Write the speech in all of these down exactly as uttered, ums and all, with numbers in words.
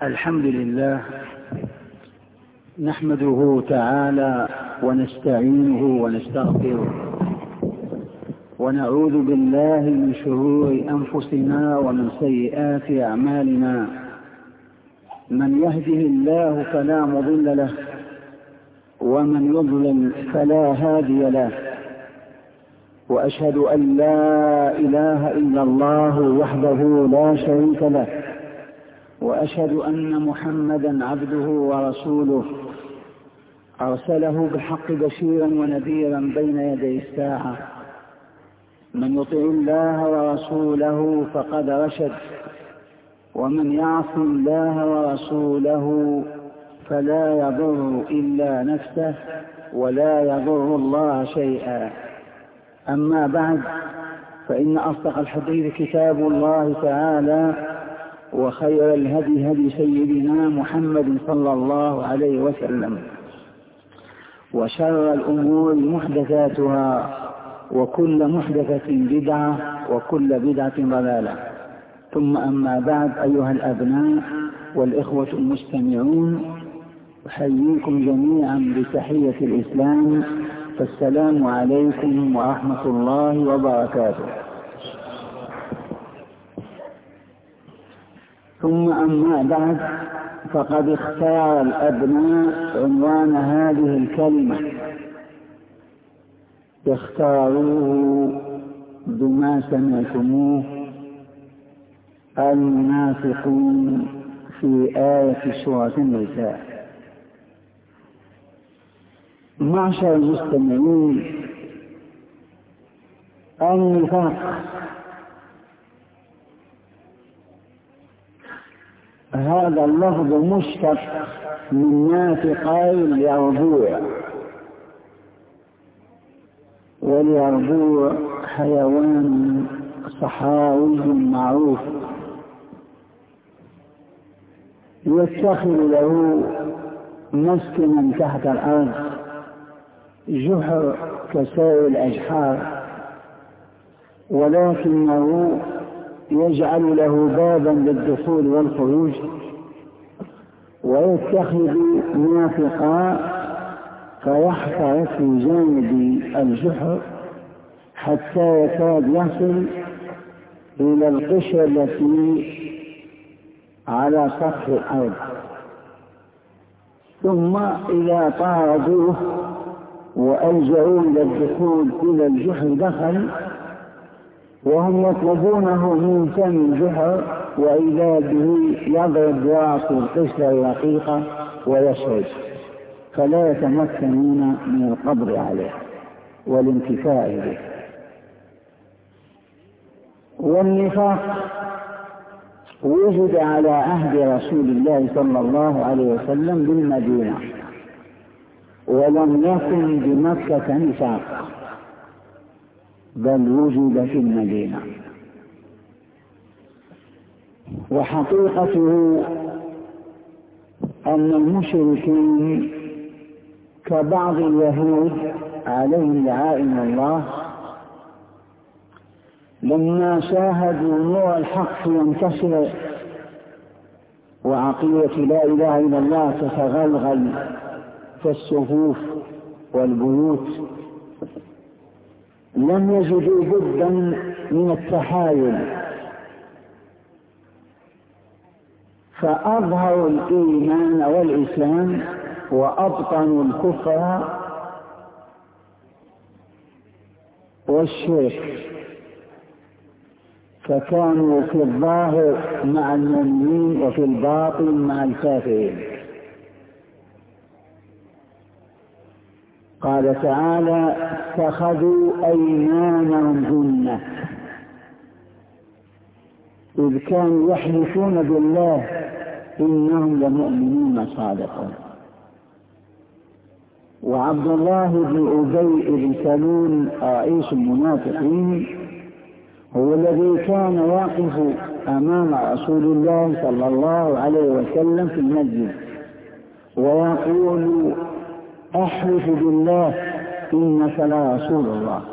الحمد لله نحمده تعالى ونستعينه ونستغفره ونعوذ بالله من شرور أنفسنا ومن سيئات أعمالنا. من يهده الله فلا مضل له ومن يضلل فلا هادي له، وأشهد أن لا إله إلا الله وحده لا شريك له، وأشهد أن محمدا عبده ورسوله أرسله بالحق بشيرا ونذيرا بين يدي الساعة. من يطع الله ورسوله فقد رشد، ومن يعص الله ورسوله فلا يضر إلا نفسه ولا يضر الله شيئا. أما بعد، فإن أصدق الحديث كتاب الله تعالى، وخير الهدي هدي سيدنا محمد صلى الله عليه وسلم، وشر الأمور محدثاتها، وكل محدثة بدعة، وكل بدعة ضلالة. ثم أما بعد، أيها الأبناء والإخوة المستمعون، أحييكم جميعا بتحية الإسلام، فالسلام عليكم ورحمة الله وبركاته. ثم أما بعد، فقد اختار الأبناء عنوان هذه الكلمة، اختاروه بما سمعتموه: المنافقون في آية سورة النساء. معشر المستمعين، النفاق هذا اللفظ مشتق من نافقين ليربوع، واليربوع حيوان صحراوي معروف يتخذ له مسكنا تحت الأرض، جحر كسائر الأجحار، ولكنه يجعل له بابا للدخول والخروج، ويتخذ نافقا فيحفر في جانب الجحر حتى يكاد يصل إلى القشرة التي على سطح الأرض. ثم إذا طاردوه وألجأوا إلى الدخول إلى الجحر دخل، وهم يطلبونه من فم الجحر، وإذا به يضرب برأس القشرة الرقيقة ويشرد، فلا يتمكنون من القبض عليه والانتفاع به. والنفاق وجد على عهد رسول الله صلى الله عليه وسلم بالمدينة، ولم يكن بمكة نفاق، بل وجد في المدينة. وحقيقته أن المشركين كبعض اليهود عليهم لعائن الله، لما شاهدوا نور الحق ينتشر وعقيدة لا إله إلا الله تتغلغل في الصفوف والبيوت، لم يجدوا بدا من التحايل، فأظهروا الإيمان والإسلام وأبطنوا الكفر والشرك، فكانوا في الظاهر مع المؤمنين وفي الباطن مع الكافرين. قال تعالى: اتخذوا أيمانهم جنة، إذ كانوا يحلفون بالله إنهم لمؤمنون صادقون. وعبد الله بن أبي بن سلول رئيس المنافقين هو الذي كان واقف أمام رسول الله صلى الله عليه وسلم في المسجد ويقول: أحلف بالله إنك لرسول الله،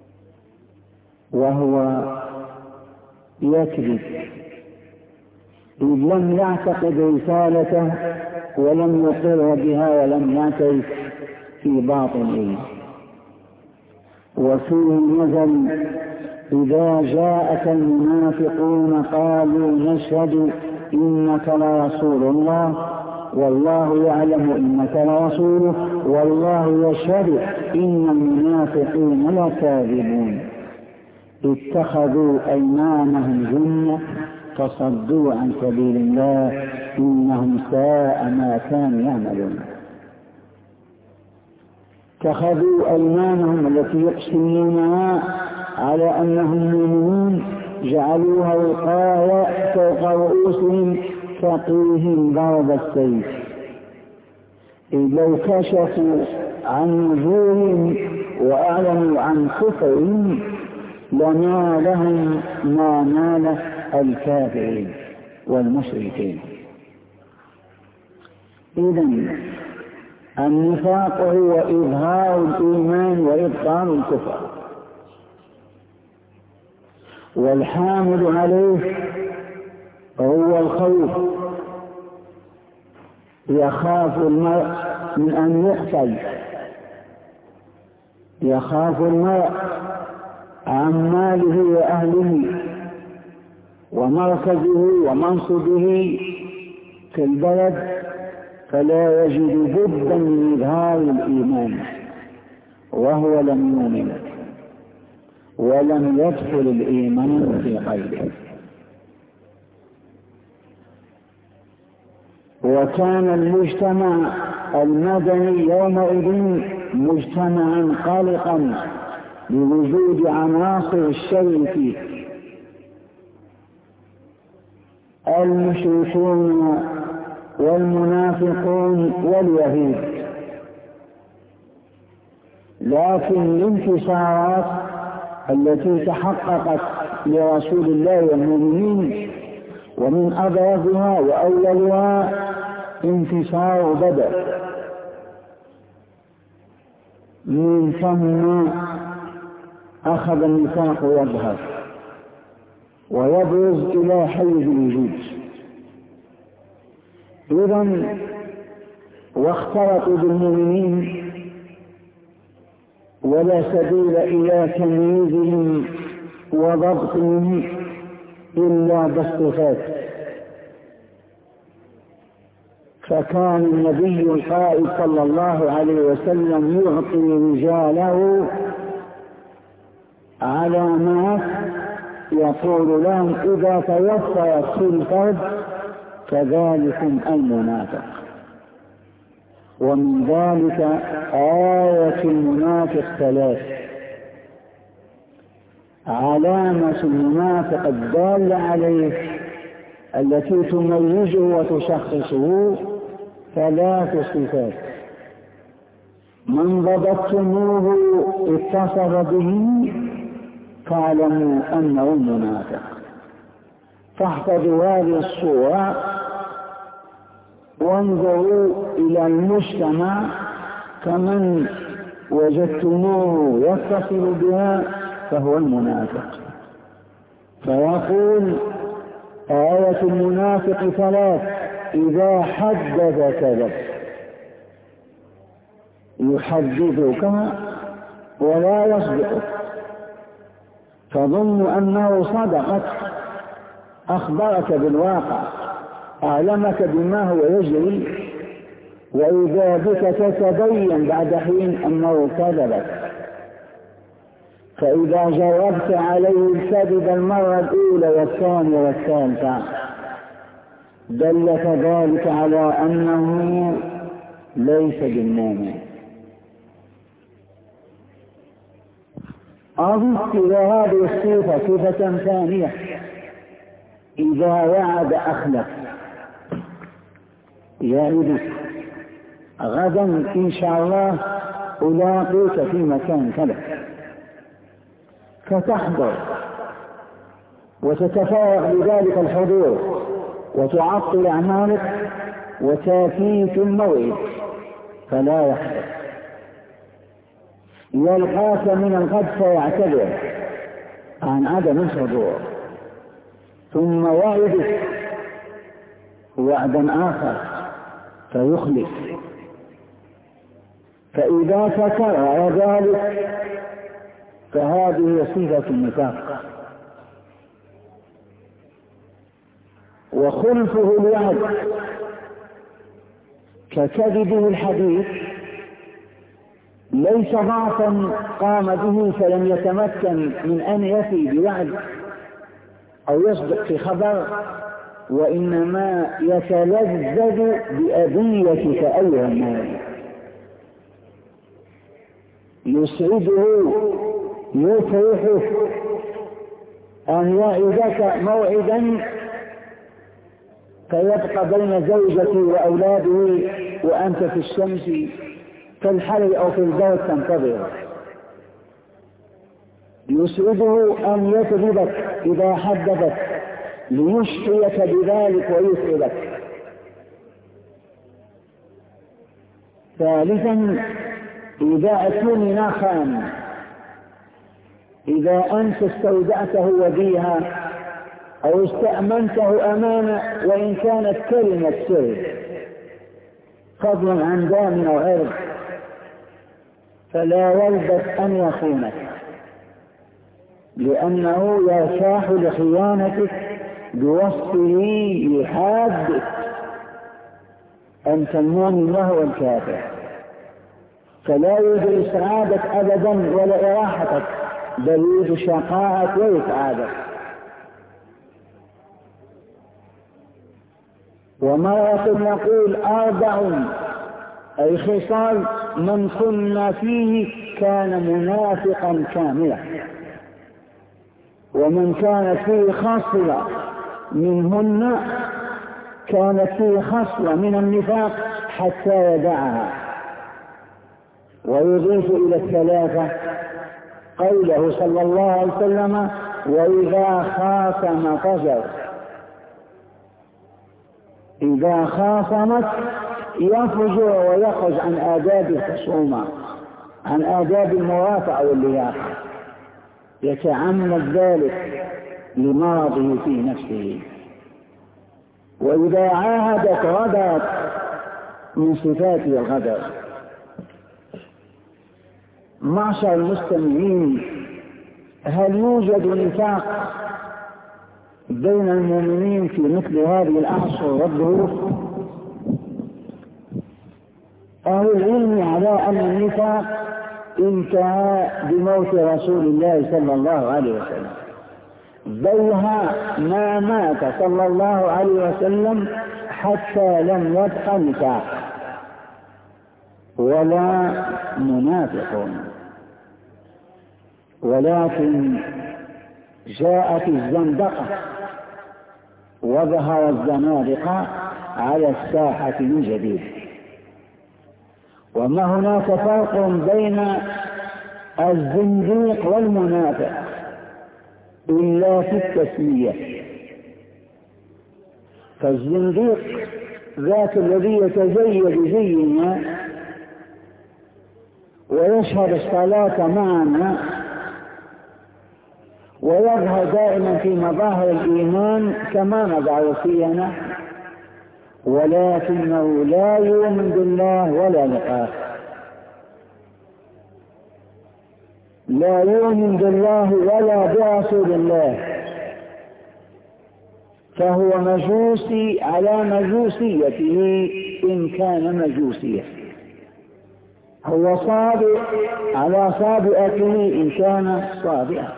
وهو يكذب إذ لم يعتقد رسالته ولم يقر بها ولم يعترف في باطنه. وفيه نزل: إذا جاءك المنافقون قالوا نشهد إنك لرسول الله والله يعلم إنك لرسوله والله يشهد إن المنافقين لكاذبون اتخذوا أيمانهم جنة فصدوا عن سبيل الله إنهم ساء ما كانوا يعملون. اتخذوا أيمانهم التي يقسمونها على أنهم مؤمنون جعلوها وقاية فوق رؤوسهم تقيهم ضرب السيف. إذ لو كشفوا عن وجوههم وأعلنوا عن كفرهم لنالهم ما نال الكافرين والمشركين. إذن النفاق هو إظهار الإيمان وإبطال الكفر، والحامل عليه هو الخوف. يخاف المرء من أن يقتل، يخاف المرء عن ماله وأهله ومركزه ومنصبه في البلد، فلا يجد بدا من إظهار الإيمان وهو لم يؤمن ولم يدخل الإيمان في قلبه. وكان المجتمع المدني يومئذ مجتمعا قلقا بوجود عناصر الشر فيه: المشركون والمنافقون واليهود. لكن الانتصارات التي تحققت لرسول الله والمؤمنين ومن أبرزها وأولها انتصار بدر، من ثم أخذ النفاق يظهر ويبرز إلى حيز الوجود. إذن واختلطوا بالمؤمنين ولا سبيل إلى تمييزهم وضبطهم إلا بالصفات. فكان النبي القائد صلى الله عليه وسلم يعطي رجاله علامات يقول لهم: إذا توفرت في الفرد فذلكم المنافق. ومن ذلك آية المنافق ثلاث: علامة المنافق الدالة عليه التي تميزه وتشخصه ثلاث صفات: من ضبطتموه اتصف به فاعلموا أنه منافق. فاحفظوا هذه الصورة وانظروا إلى المجتمع، كمن وجدتموه يتصل بها فهو المنافق. فيقول آية المنافق ثلاث: إذا حدث كذب، يحدثك ولا يصدقك، تظن أنه صدقك، أخبرك بالواقع، أعلمك بما هو يجري، وإذا بك تتبين بعد حين أنه كذبك. فإذا جربت عليه الكذب المرة الأولى والثانية والثالثة دلك ذلك على أنه ليس بالمؤمن. أضف إلى هذه الصفة صفة ثانية: إذا وعد أخلف. يعدك: غدا إن شاء الله ألاقيك في مكان كذا، فتحضر وتتفرغ لذلك الحضور وتعطل أعمالك وتأتيك الموعد فلا يحضر. يلقاك من الغد فيعتذر عن عدم الحضور، ثم يعدك وعدا آخر فيخلف. فإذا تكرر ذلك فهذه صفة النفاق. وخلفه الوعد ككذبه الحديث ليس ضعفا قام به فلم يتمكن من أن يفي بوعد أو يصدق في خبر، وإنما يتلذذ بأذيتك أيها الناس، يسعده يفرحه أن يعدك موعدا فيبقى بين زوجته وأولاده وأنت في الشمس في الحر أو في البرد تنتظر. يسعده أن يكذبك إذا حدثك ليشقيك بذلك ويسعدك. ثالثا إذا اؤتمن خان، إذا أنت استودعته وديها أو استأمنته أمانة وإن كانت كلمة سر فضلا عن دام أو عرض فلا يلبث أن يخونك، لأنه يرتاح لخيانتك بوصفه يحادك أنت المؤمن وهو الكافر، فلا يريد إسعادك أبدا ولا إراحتك، بل يريد شقاءك وإسعادك. ومرة نقول أربع أي خصال من كنا فيه كان منافقا كاملا، ومن كانت فيه خصلة منهن كانت فيه خصلة من النفاق حتى يدعها. ويضيف إلى الثلاثة قوله صلى الله عليه وسلم وإذا خاصم فجر، إذا خاصمت يفجر ويخرج عن آداب الخصومة، عن آداب الموافقة واللياقة، يتعمد ذلك لمرضه في نفسه. وإذا عاهدت غدرت من صفاته الغدر. معشر المستمعين، هل يوجد نفاق بين المؤمنين في مثل هذه الأعصر والظروف؟ أهل العلم على أن النفاق انتهى بموت رسول الله صلى الله عليه وسلم، بل ما مات صلى الله عليه وسلم حتى لم يبق نفاق ولا منافقون، ولكن جاءت الزندقة وظهر الزنادقة على الساحة من جديد. وما هناك فرق بين الزنديق والمنافق إلا في التسمية. فالزنديق ذاك الذي يتزيد زينا ويشهد الصلاة معنا ويظهر دائما في مظاهر الإيمان كما نظهر فينا، ولكنه لا يؤمن بالله ولا لقاه، لا يؤمن بالله ولا برسول الله، فهو مجوسي على مجوسيته إن كان مجوسيا، هو صابئ على صابئته إن كان صابئا،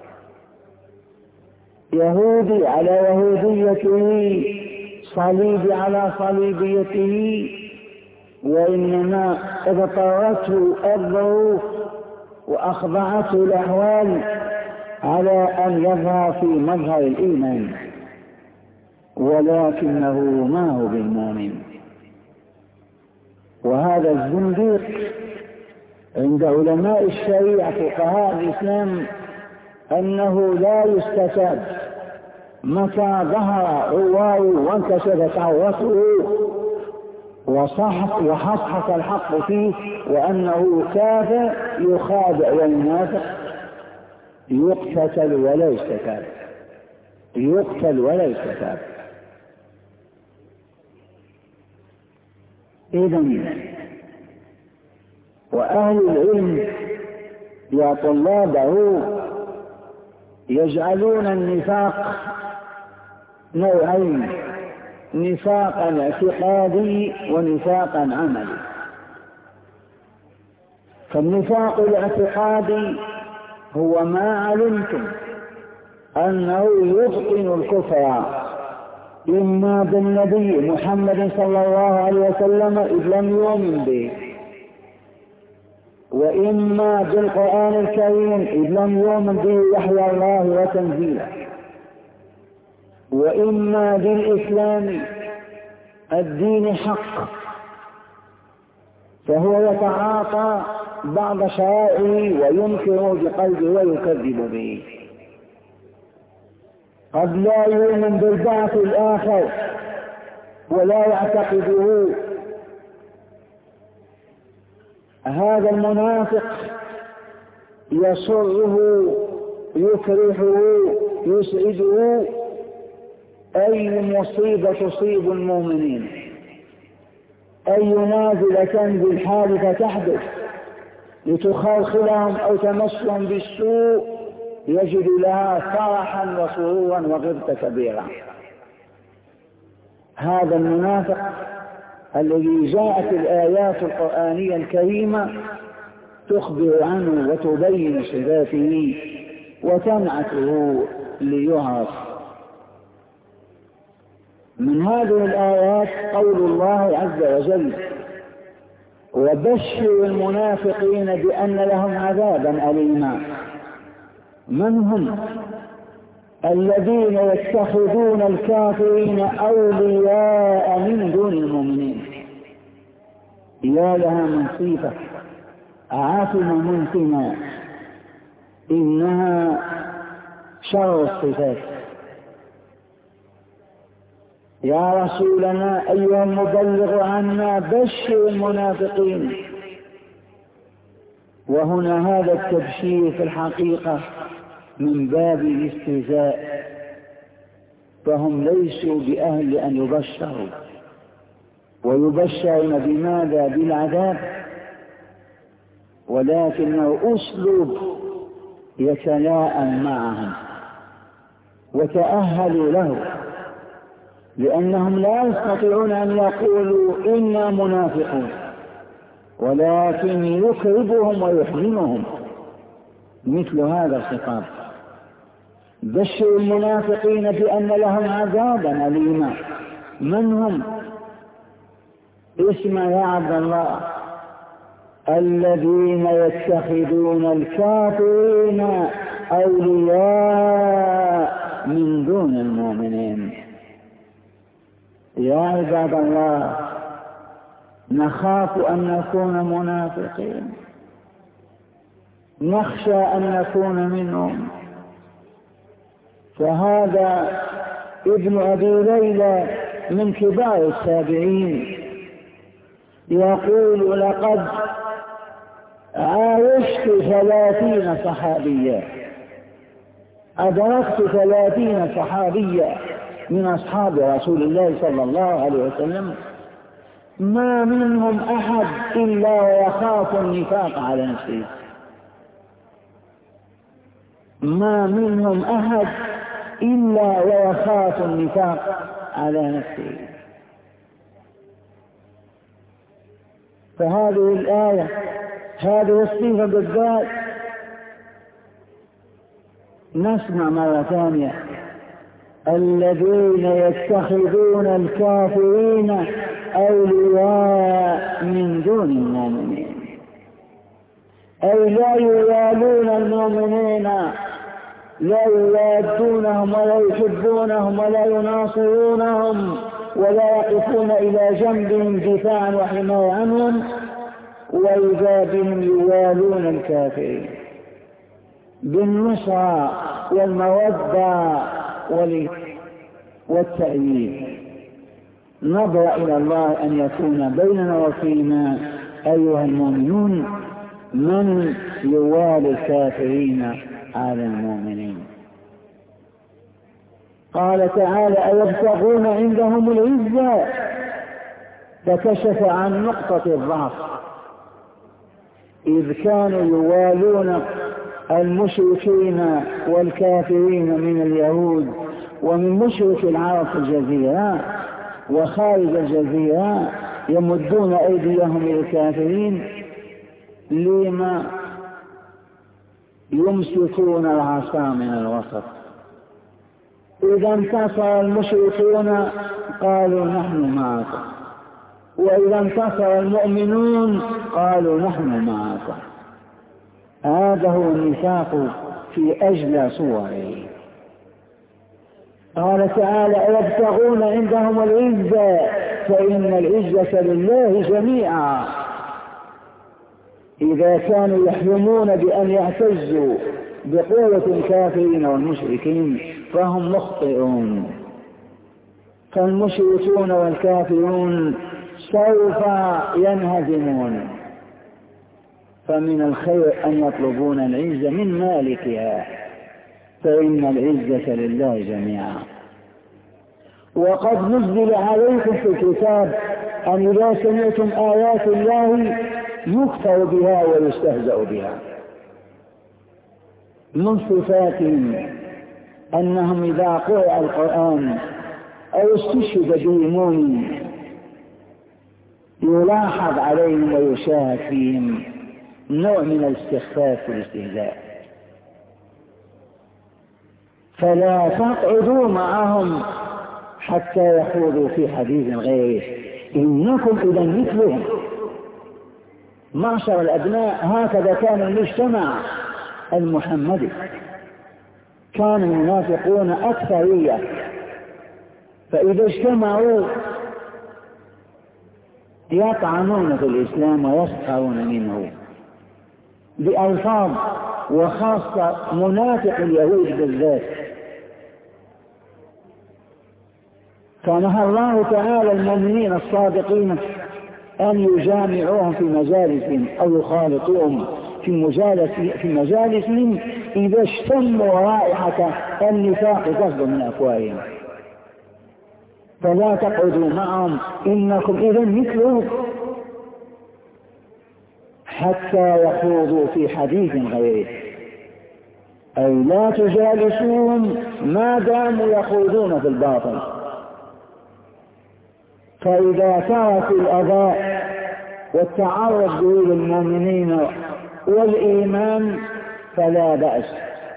يهودي على يهوديته، صليبي على صليبيته، وإنما اضطرته الظروف وأخضعته الأحوال على أن يظهر في مظهر الإيمان، ولكنه ما هو بالمؤمن. وهذا الزنديق عند علماء الشريعة فقهاء الإسلام أنه لا يستتاب متى ظهر عواره وانكشفت عورته وصحح وحصحص الحق فيه وأنه كافر يخادع وينافق، يقتل ولا يستتاب، يقتل ولا يستتاب. إذن وأهل العلم يا طلابه يجعلون النفاق نوعين: نفاقا اعتقادي ونفاقا عملي. فالنفاق الاعتقادي هو ما علمتم أنه يبطن الكفر إما بالنبي محمد صلى الله عليه وسلم إذ لم يؤمن به، وإما بالقرآن الكريم إذ لم يؤمن به وحي الله وتنزيله، وإما بالإسلام الدين حق، فهو يتعاطى بعض شرائعه وينكر بقلبه ويكذب به. قد لا يؤمن بالبعث الآخر ولا يعتقده. هذا المنافق يسره يفرحه يسعده أي مصيبة تصيب المؤمنين، أي نازلة بالحادثة تحدث لتخلخلهم أو تمسهم بالسوء يجد لها فرحا وسرورا وغبطة كبيرة. هذا المنافق الذي جاءت الآيات القرآنية الكريمة تخبر عنه وتبين صفاته وتنعته ليعرف. من هذه الآيات قول الله عز وجل: وبشر المنافقين بأن لهم عذابا أليما. من هم؟ الذين يتخذون الكافرين أولياء من دون المؤمنين. يا لها من صفة عافمة منتنة، إنها شر الصفات. يا رسولنا أيها المبلغ عنا بشر المنافقين. وهنا هذا التبشير في الحقيقة من باب الاستهزاء، فهم ليسوا بأهل أن يبشروا، ويبشرون بماذا؟ بالعذاب، ولكنه أسلوب يتلائم معهم وتأهلوا له، لأنهم لا يستطيعون أن يقولوا إنا منافقون، ولكن يكربهم ويحزنهم مثل هذا الخطاب: بشر المنافقين بأن لهم عذابا أليما. من هم؟ اسمع يا عبد الله: الذين يتخذون الكافرين أولياء من دون المؤمنين. يا عباد الله، نخاف أن نكون منافقين، نخشى أن نكون منهم. فهذا ابن أبي ليلى من كبار التابعين يقول: لقد عايشت ثلاثين صحابيا، أدركت ثلاثين صحابيا من أصحاب رسول الله صلى الله عليه وسلم، ما منهم أحد إلا ويخاف النفاق على نفسه، ما منهم أحد إلا ويخاف النفاق على نفسه. فهذه الآية، هذه الصفة بالذات، نسمع مرة ثانية: الذين يتخذون الكافرين أولياء من دون المؤمنين، أي لا يوالون المؤمنين، لا يوادونهم ولا يحبونهم ولا يناصرونهم ولا يقفون إلى جنبهم دفاعا وحماية عنهم، وإذا بهم يوالون الكافرين بالنصرة والمودة والتأييد. نبرأ إلى الله أن يكون بيننا وفينا أيها المؤمنون من يوالي الكافرين على المؤمنين. قال تعالى: أيبتغون عندهم العزة فكشف عن نقطة الضعف، إذ كانوا يوالون المشركين والكافرين من اليهود ومن مشرك العرب في الجزيرة وخارج الجزيرة، يمدون أيديهم إلى الكافرين لما يمسكون العصا من الوسط. إذا انتصر المشركون قالوا نحن معكم، وإذا انتصر المؤمنون قالوا نحن معكم. هذا هو النفاق في أجلى صوره. قال تعالى يبتغون عندهم العزة فإن العزة لله جميعا. إذا كانوا يحلمون بأن يعتزوا بقوة الكافرين والمشركين فهم مخطئون، فالمشركون والكافرون سوف ينهزمون، فمن الخير أن يطلبون العزة من مالكها، فإن العزة لله جميعا. وقد نزل عليكم في الكتاب أن إذا سمعتم آيات الله يكفر بها ويستهزأ بها. من صفاتهم أنهم إذا قرأ القرآن أو استشهد بإيمان يلاحظ عليهم ويشاهد فيهم نوع من الاستخفاف والاستهزاء، فلا تقعدوا معهم حتى يخوضوا في حديث غيره إنكم إذا مثلهم. معشر الأبناء، هكذا كان المجتمع المحمدي، كان المنافقون أكثرية، فإذا اجتمعوا يطعنون في الإسلام ويسخرون منه بألفاظ، وخاصة منافق اليهود بالذات. فنهى الله تعالى المؤمنين الصادقين أن يجامعوهم في مجالسهم أو يخالطوهم في مجالس في مجالسهم إذا اشتموا رائحة النفاق تصدر من أفواههم. فلا تقعدوا معهم إنكم إذا مثلهم حتى يخوضوا في حديث غيره، أي لا تجالسوهم ما داموا يخوضون في الباطل. فإذا تركوا الأذى والتعرض به للمؤمنين والإيمان فلا بأس،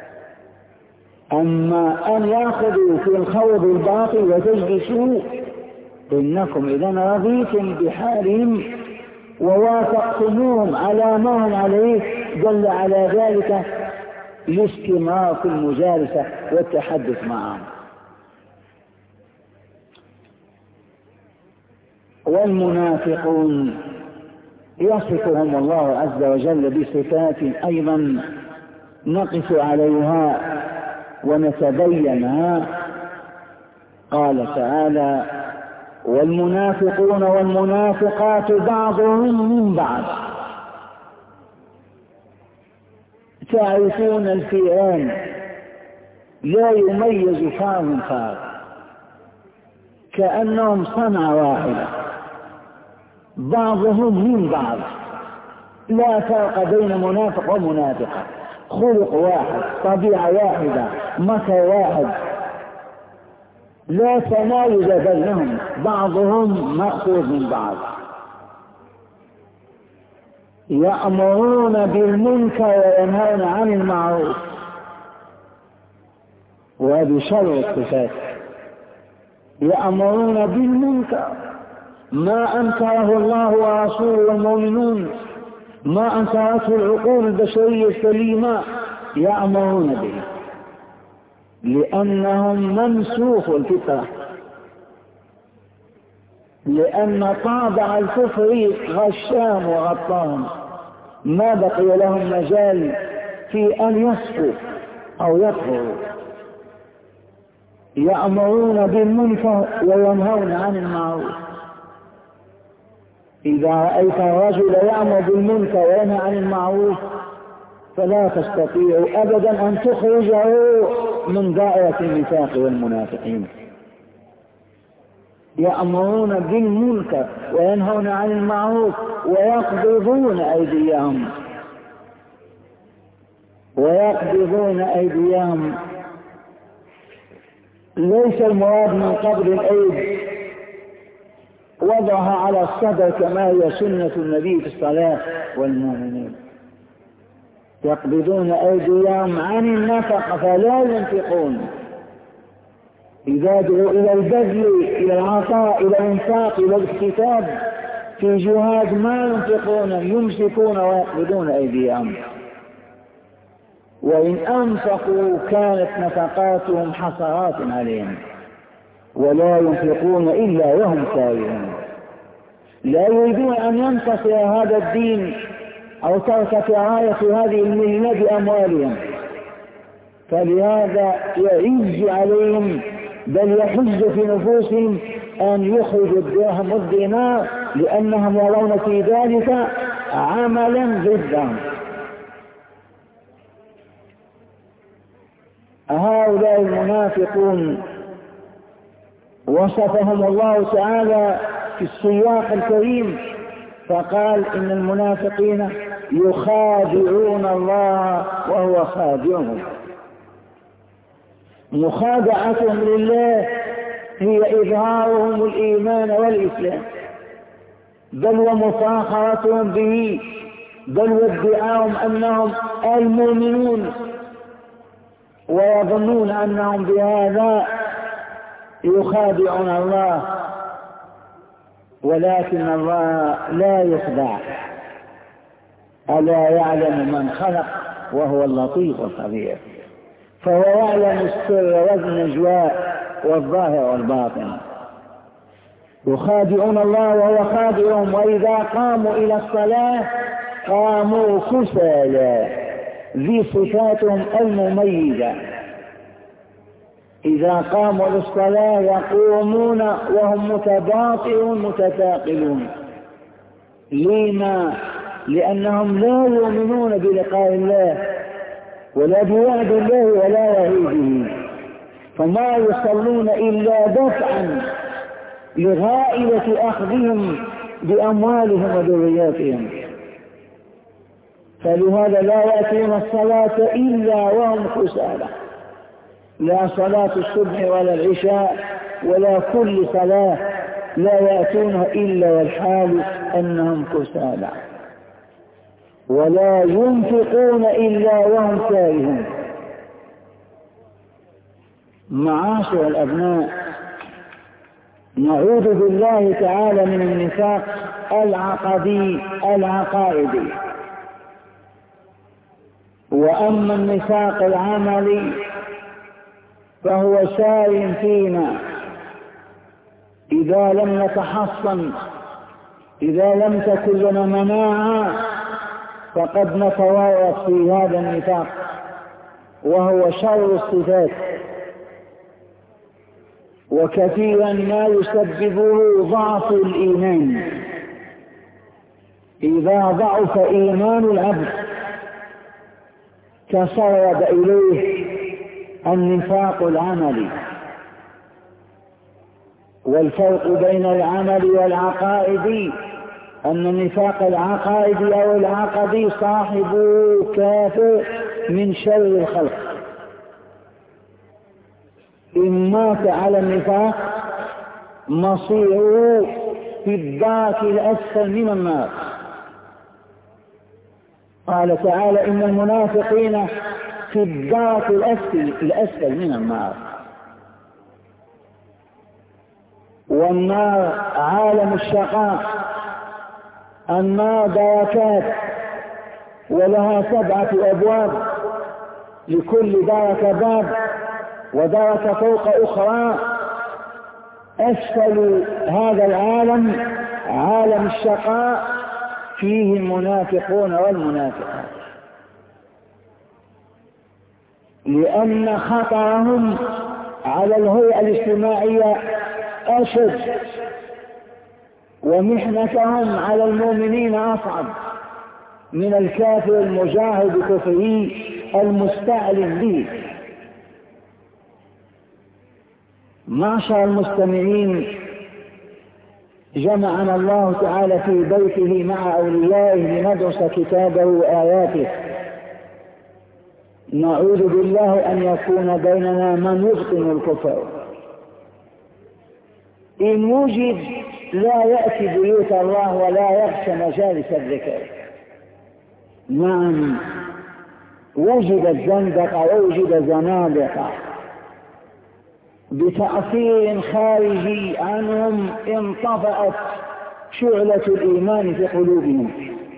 أما أن يأخذوا في الخوض الباطل وتجلسوا إنكم إذا رضيتم بحالهم ووافقتموهم على ما هم عليه، دل على ذلك الاستمرار في المجالسة والتحدث معهم. والمنافقون يصفهم الله عز وجل بصفات أيضا نقف عليها ونتبينها. قال تعالى والمنافقون والمنافقات بعضهم من بعض تعرفون الفئران لا يميز فار فار كأنهم صنعة واحدة، بعضهم من بعض، لا فرق بين منافق ومنافقة، خلق واحد، طبيعة واحدة، مكر واحد، لا تمايز بينهم، بعضهم مأخوذ من بعض. يأمرون بالمنكر وينهون عن المعروف، وهذه شر الصفات. يأمرون بالمنكر ما أنكره الله ورسوله والمؤمنون، ما أنكرته العقول البشرية السليمة، يأمرون به لأنهم ممسوخ الفطرة، لأن طابع الكفر غشام وغطاهم، ما بقي لهم مجال في أن يصفوا أو يطهروا. يأمرون بالمنكر وينهون عن المعروف. إذا رأيت الرجل يأمر بالمنكر وينهى عن المعروف فلا تستطيع أبدا أن تخرجه من دائرة النفاق والمنافقين، يأمرون بالمنكر وينهون عن المعروف ويقبضون أيديهم ويقبضون أيديهم. ليس المراد من قبض الأيد وضعها على الصدر كما هي سنة النبي في الصلاة والمؤمنين. يقبضون أيديهم عن النفقة فلا ينفقون. إذا دعوا إلى البذل إلى العطاء إلى الإنفاق إلى الاكتتاب في جهاد ما ينفقون، يمسكون ويقبضون أيديهم. وإن أنفقوا كانت نفقاتهم حسرات عليهم ولا ينفقون إلا وهم كارهون. لا يريدون أن ينتصر هذا الدين أو تركت راية هذه المهنة بأموالهم، فلهذا يعز عليهم بل يحز في نفوسهم أن يخرجوا الدرهم والدينار لأنهم يرون في ذلك عملا ضدهم. هؤلاء المنافقون وصفهم الله تعالى في السياق الكريم فقال إن المنافقين يخادعون الله وهو خادعهم. مخادعتهم لله هي إظهارهم الإيمان والإسلام، بل ومفاخرتهم به، بل وادعاهم أنهم المؤمنون ويظنون أنهم بهذا يخادعون الله، ولكن الله لا يخدع. ألا يعلم من خلق وهو اللطيف الخبير، فهو يعلم السر والنجوى والظاهر والباطن. يخادعون الله وهو خادعهم، وإذا قاموا إلى الصلاة قاموا كسالى، ذي صفاتهم المميزة. إذا قاموا للصلاة يقومون وهم متباطئون متثاقلون. لما؟ لأنهم لا يؤمنون بلقاء الله ولا بوعد الله ولا وعيده، فما يصلون إلا دفعا لغائلة أخذهم بأموالهم وذرياتهم. فلهذا لا يأتون الصلاة إلا وهم كسالى، لا صلاة الصبح ولا العشاء ولا كل صلاة لا يأتونها إلا والحال أنهم كسالى، ولا ينفقون إلا وهم كارهون. معاشر الأبناء، نعوذ بالله تعالى من النفاق العقدي العقائدي. وأما النفاق العملي فهو سار فينا إذا لم نتحصن، إذا لم تكن لنا مناعة فقد نتورط في هذا النفاق، وهو شر الصفات، وكثيرا ما يسببه ضعف الإيمان. إذا ضعف إيمان العبد تسرب إليه النفاق العملي. والفرق بين العمل والعقائد أن النفاق العقائدي أو العقدي صاحبه كافر من شر الخلق، إن مات على النفاق مصيره في الدرك الأسفل من النار. قال تعالى إن المنافقين في الدرك الأسفل, الأسفل من النار. والنار عالم الشقاء، النار دركات ولها سبعة أبواب، لكل دركة باب ودركة فوق أخرى. أسفل هذا العالم عالم الشقاء فيه المنافقون والمنافقات، لأن خطرهم على الهيئة الاجتماعية أشد، ومحنتهم على المؤمنين أصعب من الكافر المجاهد بكفره المستعلم به. معشر المستمعين، جمعنا الله تعالى في بيته مع أوليائه لندرس كتابه وآياته. نعوذ بالله أن يكون بيننا من يبطن الكفر. إن وجد لا يأتي بيوت الله ولا يخشى مجالس الذكر. نعم، وجد الزندقة ووجد زنادقة بتأثير خارجي عنهم انطفأت شعلة الإيمان في قلوبهم،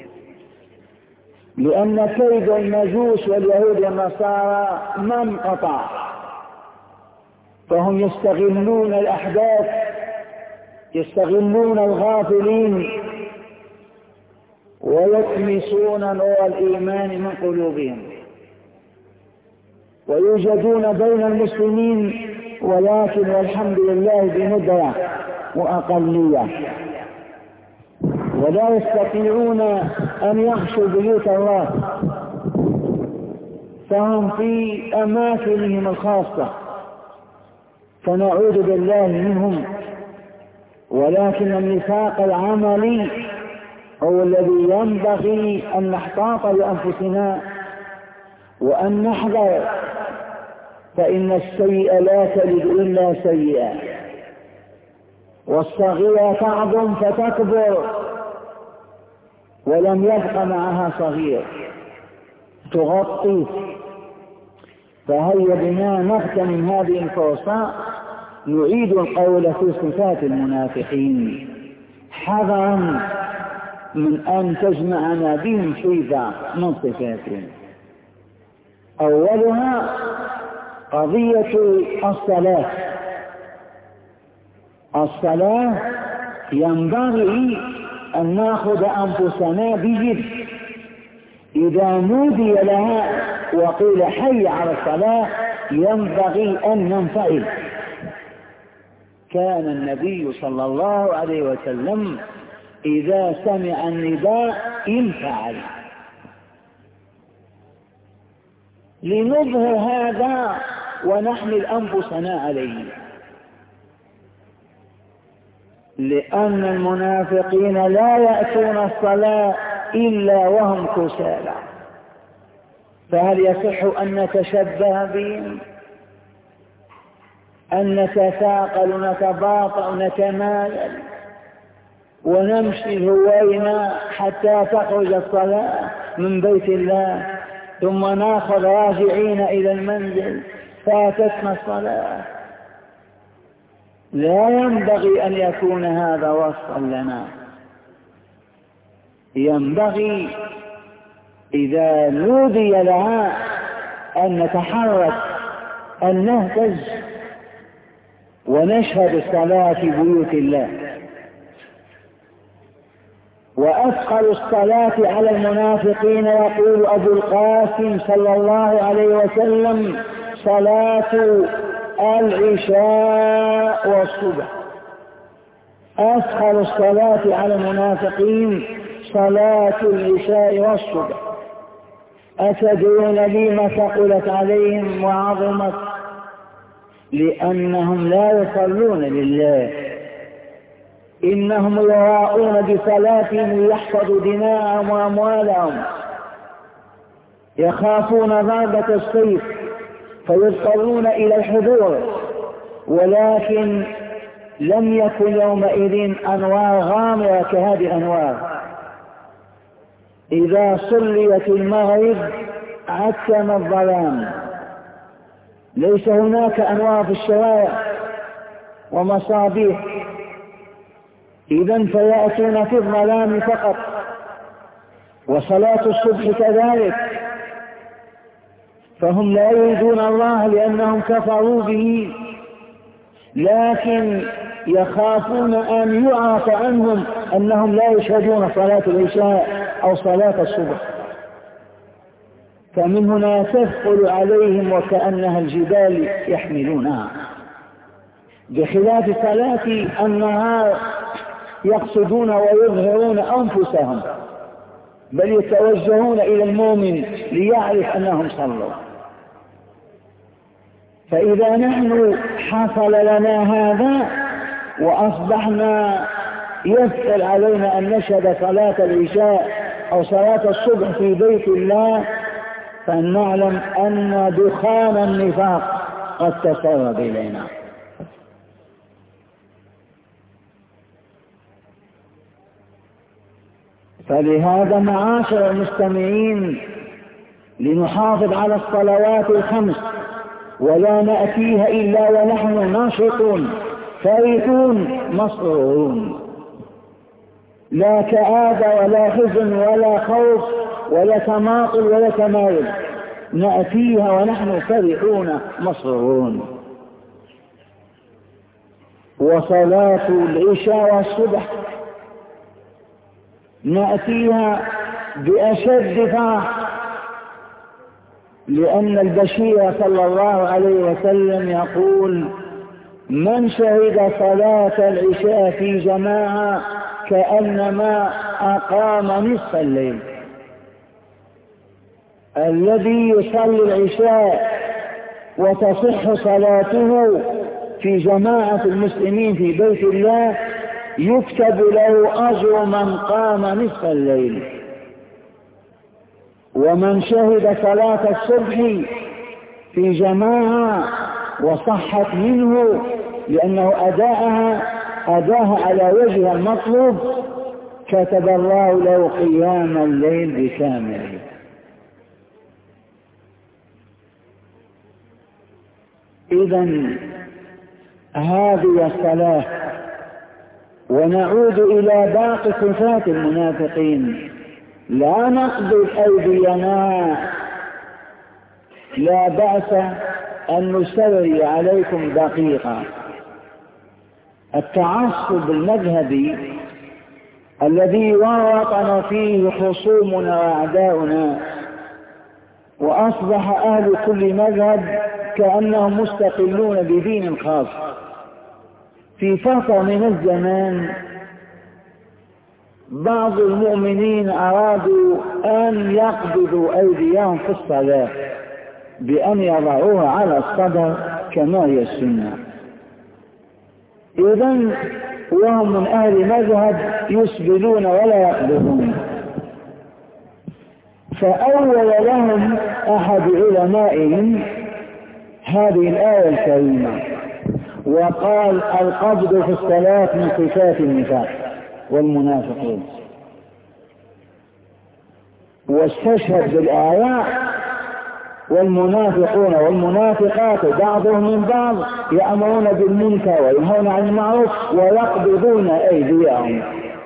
لأن كيد المجوس واليهود والنصارى ما انقطع، فهم يستغلون الأحداث، يستغلون الغافلين، ويطمسون نور الإيمان من قلوبهم، ويوجدون بين المسلمين ولكن والحمد لله بندرة وأقلية، ولا يستطيعون أن يخشوا بيوت الله، فهم في أماكنهم الخاصة، فنعوذ بالله منهم. ولكن النفاق العملي هو الذي ينبغي أن نحتاط بأنفسنا وأن نحذر، فإن السيئة لا تلد إلا سيئة، والصغيرة تعظم فتكبر ولم يبق معها صغير تغطي. فهيا بنا نغتنم هذه الفرصة نعيد القول في صفات المنافقين حذرا من أن تجمعنا بهم صفة من صفاتهم. أولها قضية الصلاة. الصلاة ينبغي أن نأخذ أنفسنا بجد. إذا نودي لها وقيل حي على الصلاة ينبغي أن ننفعل. كان النبي صلى الله عليه وسلم إذا سمع النداء انفعل. لنظهر هذا ونحمل أنفسنا عليه، لأن المنافقين لا يأتون الصلاة إلا وهم كسالى. فهل يصح أن نتشبه بهم، أن نتثاقل نتباطأ نتمايل ونمشي هوينا حتى تخرج الصلاة من بيت الله ثم ناخذ راجعين إلى المنزل فاتتنا الصلاة؟ لا ينبغي أن يكون هذا وصفا لنا. ينبغي إذا نودي لها أن نتحرك، أن نهتز ونشهد الصلاة في بيوت الله. وأثقل الصلاة على المنافقين يقول أبو القاسم صلى الله عليه وسلم صلاة العشاء والصبح. أثقل الصلاة على المنافقين صلاة العشاء والصبح. أتدرون لما ثقلت عليهم وعظمت؟ لأنهم لا يصلون لله، إنهم يراءون بصلاتهم ليحفظوا دماءهم وأموالهم، يخافون ضربة السيف فيضطرون إلى الحضور، ولكن لم يكن يومئذ أنوار غامرة كهذه الأنوار. إذا صليت المغرب عتم الظلام، ليس هناك أنوار في الشوارع ومصابيح، إذن فيأتون في الظلام فقط. وصلاة الصبح كذلك، فهم لا يريدون الله لأنهم كفروا به، لكن يخافون أن يعرف عنهم أنهم لا يشهدون صلاة العشاء أو صلاة الصبح، فمن هنا تثقل عليهم وكأنها الجبال يحملونها. بخلاف صلاة النهار يقصدون ويظهرون أنفسهم، بل يتوجهون إلى المؤمن ليعرف أنهم صلوا. فإذا نحن حصل لنا هذا وأصبحنا يسهل علينا أن نشهد صلاة العشاء أو صلاة الصبح في بيت الله، فنعلم أن دخان النفاق قد تسرب إلينا. فلهذا معاشر المستمعين لنحافظ على الصلوات الخمس، ولا نأتيها إلا ونحن ناشطون فرحون مسرورون، لا كآبة ولا حزن ولا خوف ولا تماطل ولا تمايل، نأتيها ونحن فرحون مسرورون. وصلاة العشاء والصبح نأتيها بأشد فرح، لأن البشير صلى الله عليه وسلم يقول: من شهد صلاة العشاء في جماعة كأنما أقام نصف الليل. الذي يصلي العشاء وتصح صلاته في جماعة المسلمين في بيت الله يكتب له أجر من قام نصف الليل. ومن شهد صلاة الصبح في جماعة وصحت منه لأنه أداءها أداها على وجه المطلوب كتب الله له قيام الليل بكامله. إذن هذه الصلاة. ونعود إلى باقي صفات المنافقين. لا نقبل أيدينا، لا بأس أن نسري عليكم دقيقة. التعصب المذهبي الذي ورطنا فيه خصومنا وأعداؤنا، وأصبح أهل كل مذهب كأنهم مستقلون بدين خاص. في فترة من الزمان بعض المؤمنين أرادوا أن يقبضوا أيديهم في الصلاة بأن يضعوها على الصدر كما هي السنة. إذن وهم من أهل مذهب يسبلون ولا يقبضون. فأول لهم أحد علمائهم هذه الآية الكريمة وقال: القبض في الصلاة من صفات النفاق والمنافقين. واستشهد بالآيات: والمنافقون والمنافقات بعضهم من بعض يأمرون بالمنكر وينهون عن المعروف ويقبضون أيديهم.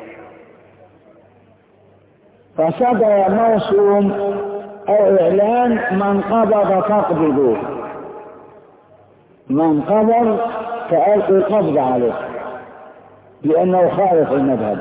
فصدر موسوم أو إعلان: من قبض فاقبضوه، من قبض فألقوا القبض عليه، لأنه خالف المذهب.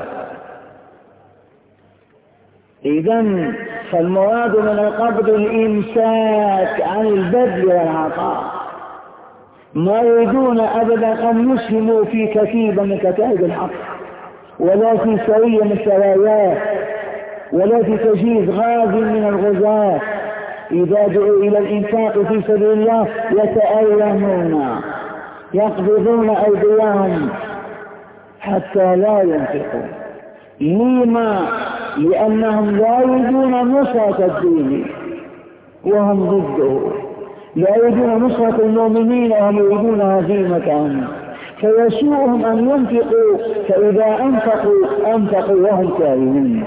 إذن فالمراد من القبض الإمساك عن البذل والعطاء. ما يريدون أبدا أن يسهموا في كتيبة من كتائب الحق، ولا في سرية من سراياه، ولا في تجهيز غاز من الغزاة. إذا دعوا إلى الإنفاق في سبيل الله يتألمون يقبضون أيديهم حتى لا ينفقوا. لما؟ لأنهم لا يريدون نصرة الدين وهم ضده، لا يريدون نصرة المؤمنين وهم يريدون هزيمتهم، فيسوءهم أن ينفقوا، فإذا أنفقوا أنفقوا وهم كارهون.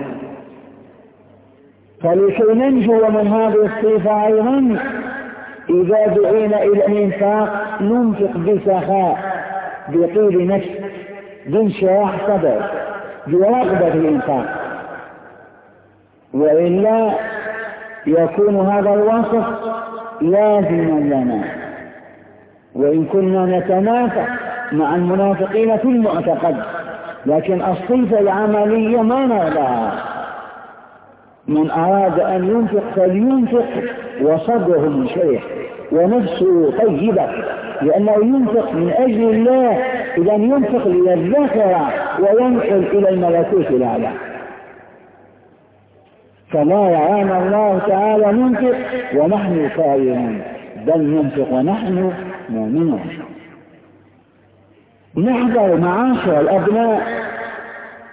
فلكي ننجو من هذه الصفة أيضا إذا دعينا إلى الإنفاق ننفق بسخاء، بطيب نفس، بانشراح صدر، برغبة الإنفاق، وإلا يكون هذا الوصف لازما لنا. وإن كنا نتنافع مع المنافقين في المعتقد، لكن الصفة العملية ما نرضاها. من أراد أن ينفق فلينفق وصدره منشرح ونفسه طيبة، لأنه ينفق من أجل الله، إذا ينفق ليذكر وينقل إلى الملكوت الأعلى. فلا يرانا الله تعالى ننفق ونحن كارهون، بل ننفق ونحن مؤمنون. نحذر معاشر الأبناء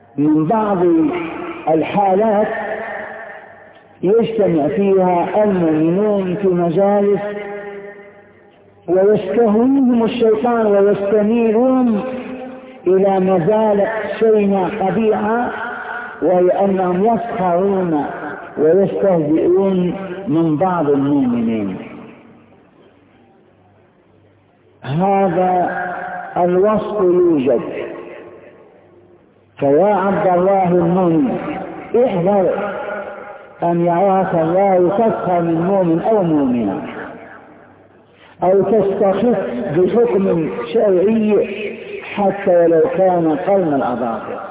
من بعض الحالات يجتمع فيها المؤمنون في مجالس ويستهويهم الشيطان ويستميلون إلى مزالق شينة قبيحة، وهي أنهم يسخرون ويستهزئون من بعض المؤمنين. هذا الوصف يوجد. فيا عبد الله المؤمن احذر أن يراك الله تسخر من مؤمن أو مؤمنة، أو تستخف بحكم شرعي حتى ولو كان قرن الأظافر.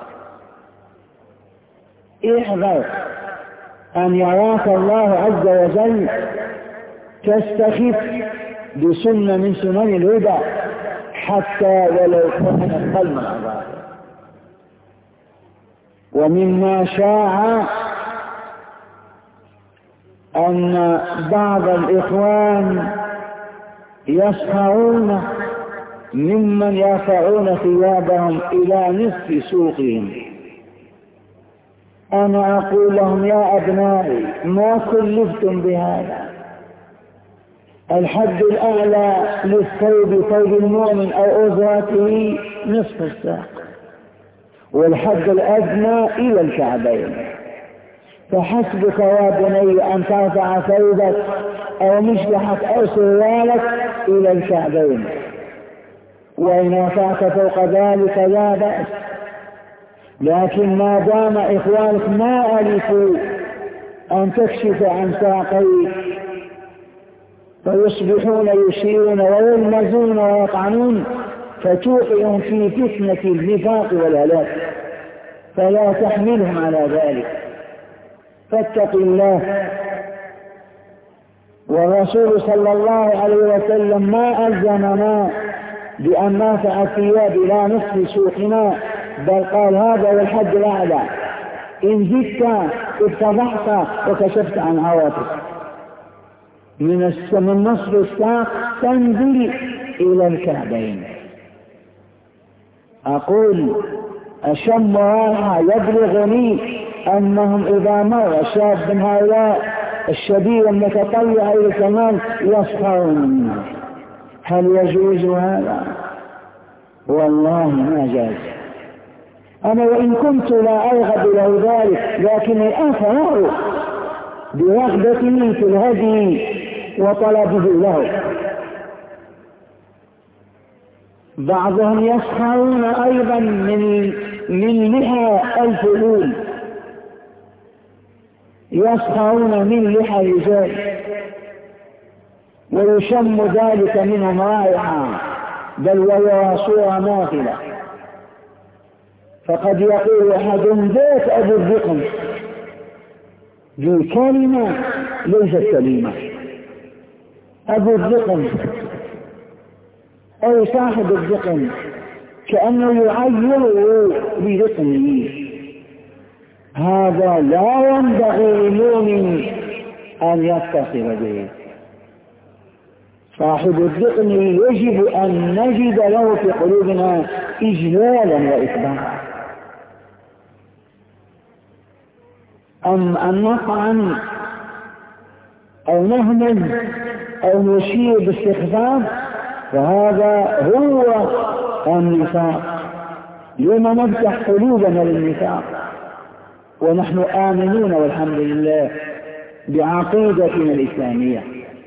احذر أن يراك الله عز وجل تستخف بسنة من سنن الهدى حتى ولو كان قرن الأظافر. ومما شاع أن بعض الإخوان يسخرون ممن يرفعون ثيابهم إلى نصف سوقهم. أنا أقول لهم يا أبنائي ما كلفتم بهذا. الحد الأعلى للثوب ثوب المؤمن أو أزرته نصف الساق، والحد الأدنى إلى الكعبين. فحسبك يا بني أن ترفع ثوبك أو مشلحك أو سروالك إلى الكعبين، وإن رفعت فوق ذلك لا بأس. لكن ما دام إخوانك ما ألفوا أن تكشف عن ساقيك فيصبحون يشيرون ويلمزون ويطعنون، فتوقعهم في فتنة النفاق والهلاك، فلا تحملهم على ذلك. فاتق الله. والرسول صلى الله عليه وسلم ما ألزمنا بأن نرفع الثياب إلى نصف سوقنا، بل قال هذا هو الحد الأعلى. إن زدت اتضحت وكشفت عن عورتك من من نصف الساق تنزل إلى الكعبين. أقول أشم رائحة يبلغني أنهم إذا مر شاب من هؤلاء الشبيب المتطلع إلى الكمال يسخرون منه. هل يجوز هذا؟ والله ما جاز. أنا وإن كنت لا أرغب له ذلك، لكني أفرح برغبتي في الهدي وطلبه له. بعضهم يسخرون أيضا من من لحى الفلول، يسخرون من لحى الرجال ويشم ذلك منهم رائحة، بل ويرى صورة ماثلة. فقد يقول أحدهم ذات أبو الذقن ذي كلمة ليست كلمة. أبو الذقن أو صاحب الذقن كأنه يعيره بذقنه. هذا لا ينبغي لمؤمن أن يتصل به. صاحب الذقن يجب أن نجد له في قلوبنا إجلالا وإتباعا. أم أن نطعن أو نهمل أو نشير باستخفاف، فهذا هو النفاق. لما نفتح قلوبنا للنفاق ونحن آمنون والحمد لله بعقيدتنا الإسلامية؟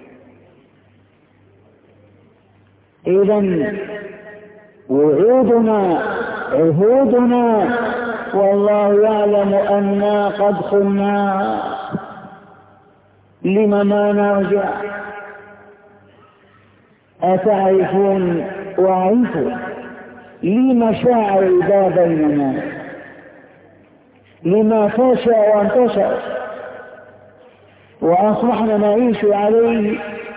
إذن وعودنا عهودنا والله يعلم أننا قد خلنا. لما ما نرجع؟ أتعرفون وعرفوا لما شاع إذا بيننا، لما فشى وانتشر وأصبحنا نعيش عليه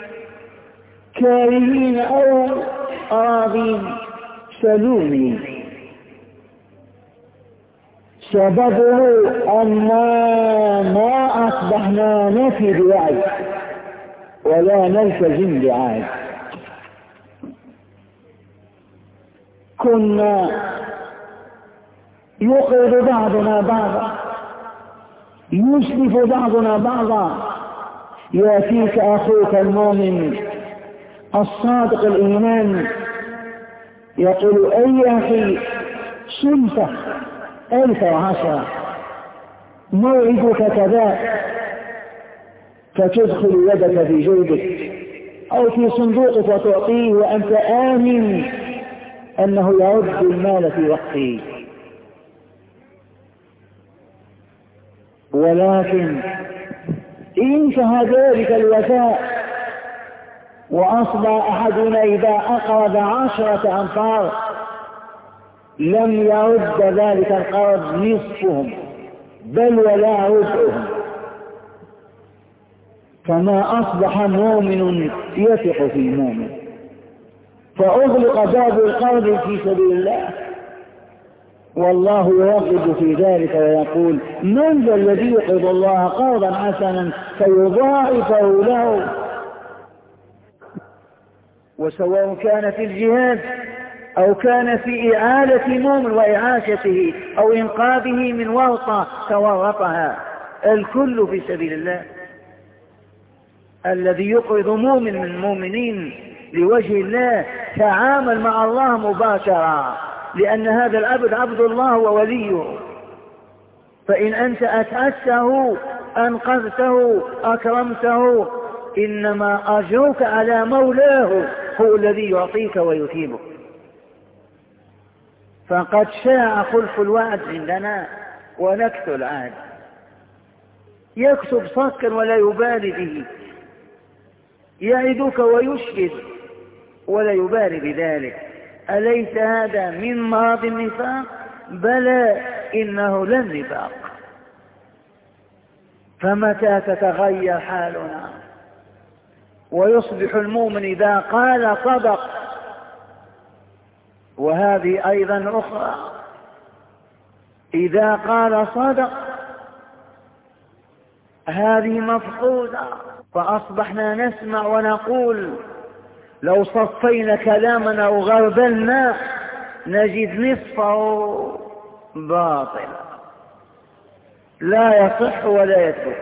كارهين أو راضين سلومين. سببه أننا ما أصبحنا نفي بعهد ولا نلتزم بعهد. كنا يقرض بعضنا بعضا، يسلف بعضنا بعضا. يأتيك أخوك المؤمن الصادق الإيمان يقول أي أخي سلفة ألف وعشرة، موعدك كذا، فتدخل يدك في جيبك أو في صندوقك وتعطيه وأنت آمن أنه يرد المال في وقته. ولكن انتهى ذلك الوفاء وأصبح أحدنا إذا أقرض عشرة أنفار لم يرد ذلك القرض نصفهم بل ولا ربعهم، كما أصبح مؤمن يثق في مؤمن. فأغلق باب القرض في سبيل الله، والله يرغب في ذلك ويقول من ذا الذي يقرض الله قرضا حسنا فيضاعفه له. وسواء كان في الجهاد أو كان في إعالة مؤمن وإعاشته أو إنقاذه من ورطة تورطها، الكل في سبيل الله. الذي يقرض مؤمن من المؤمنين لوجه الله تعامل مع الله مباشرة، لأن هذا العبد عبد الله ووليه. فإن أنت أتعسه أنقذته أكرمته، إنما أجرك على مولاه هو الذي يعطيك ويثيبك. فقد شاع خلف الوعد عندنا ونكث العهد، يكتب صكا ولا يبالي به، يعدك ويشهد ولا يبالي بذلك. أليس هذا من مرض النفاق؟ بلى، إنه لا النفاق. فمتى تتغير حالنا ويصبح المؤمن إذا قال صدق؟ وهذه أيضا أخرى، إذا قال صدق هذه مفقودة. فأصبحنا نسمع ونقول لو صفينا كلامنا وغربلنا نجد نصفه باطلا لا يصح ولا يثبت.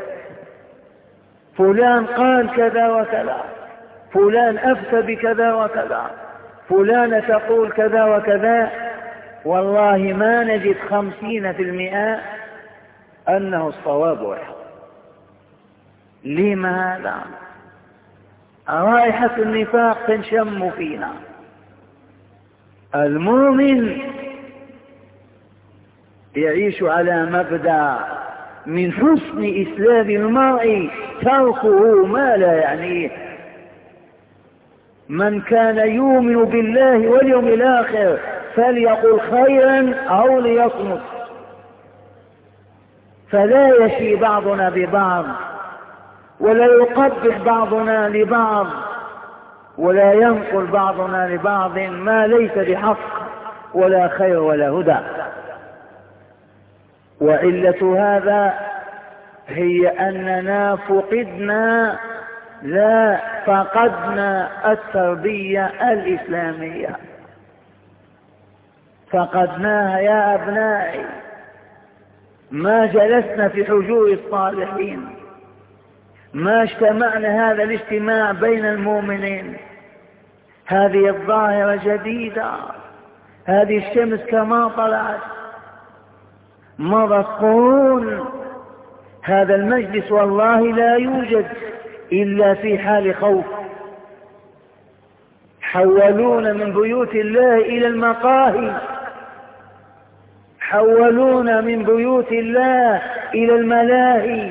فلان قال كذا وكذا، فلان أفتى بكذا وكذا، فلانة تقول كذا وكذا، والله ما نجد خمسين في المئة أنه الصواب والحق. لما هذا؟ رائحة النفاق تنشم فينا. المؤمن يعيش على مبدأ من حسن إسلام المرء تركه ما لا يعنيه. من كان يؤمن بالله واليوم الآخر فليقل خيرا أو ليصمت، فلا يشي بعضنا ببعض، ولا يقبح بعضنا لبعض، ولا ينقل بعضنا لبعض ما ليس بحق ولا خير ولا هدى. وعلة هذا هي أننا فقدنا لا فقدنا التربية الإسلامية، فقدناها يا أبنائي. ما جلسنا في حجور الصالحين، ما اجتمعنا هذا الاجتماع بين المؤمنين. هذه الظاهرة جديدة، هذه الشمس كما طلعت، مضت قرون. هذا المجلس والله لا يوجد إلا في حال خوف. حولونا من بيوت الله إلى المقاهي، حولونا من بيوت الله إلى الملاهي،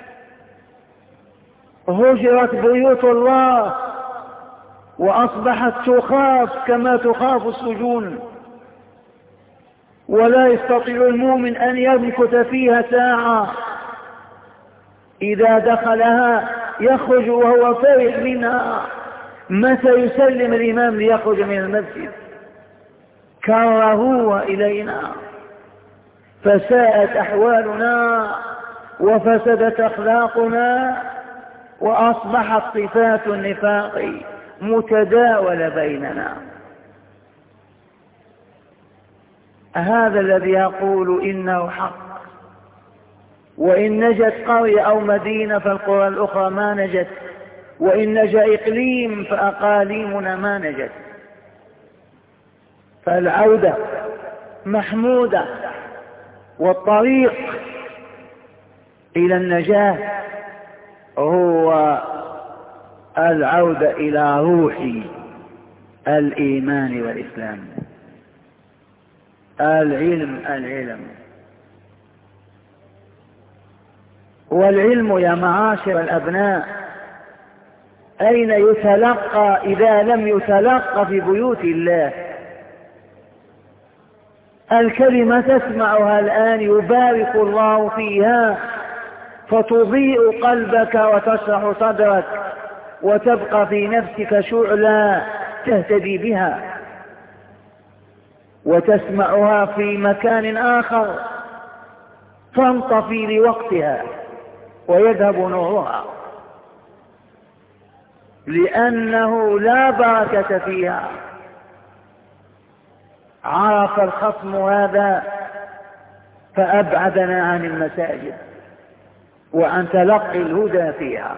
هجرت بيوت الله وأصبحت تخاف كما تخاف السجون. ولا يستطيع المؤمن أن يمكث فيها ساعة، إذا دخلها يخرج وهو فرح منها. متى يسلم الإمام ليخرج من المسجد؟ كرهوه إلينا، فساءت أحوالنا وفسدت أخلاقنا، وأصبحت صفات النفاق متداولة بيننا. هذا الذي يقول إنه حق، وإن نجت قرية أو مدينة فالقرى الأخرى ما نجت، وإن نجا إقليم فأقاليمنا ما نجت. فالعودة محمودة، والطريق إلى النجاة هو العودة إلى روح الإيمان والإسلام. العلم العلم والعلم يا معاشر الأبناء أين يتلقى إذا لم يتلقى في بيوت الله؟ الكلمة تسمعها الآن يبارك الله فيها فتضيء قلبك وتشرح صدرك وتبقى في نفسك شعلة تهتدي بها، وتسمعها في مكان آخر تنطفي لوقتها ويذهب نورها، لأنه لا بركة فيها. عرف الخصم هذا فأبعدنا عن المساجد وعن تلقي الهدى فيها.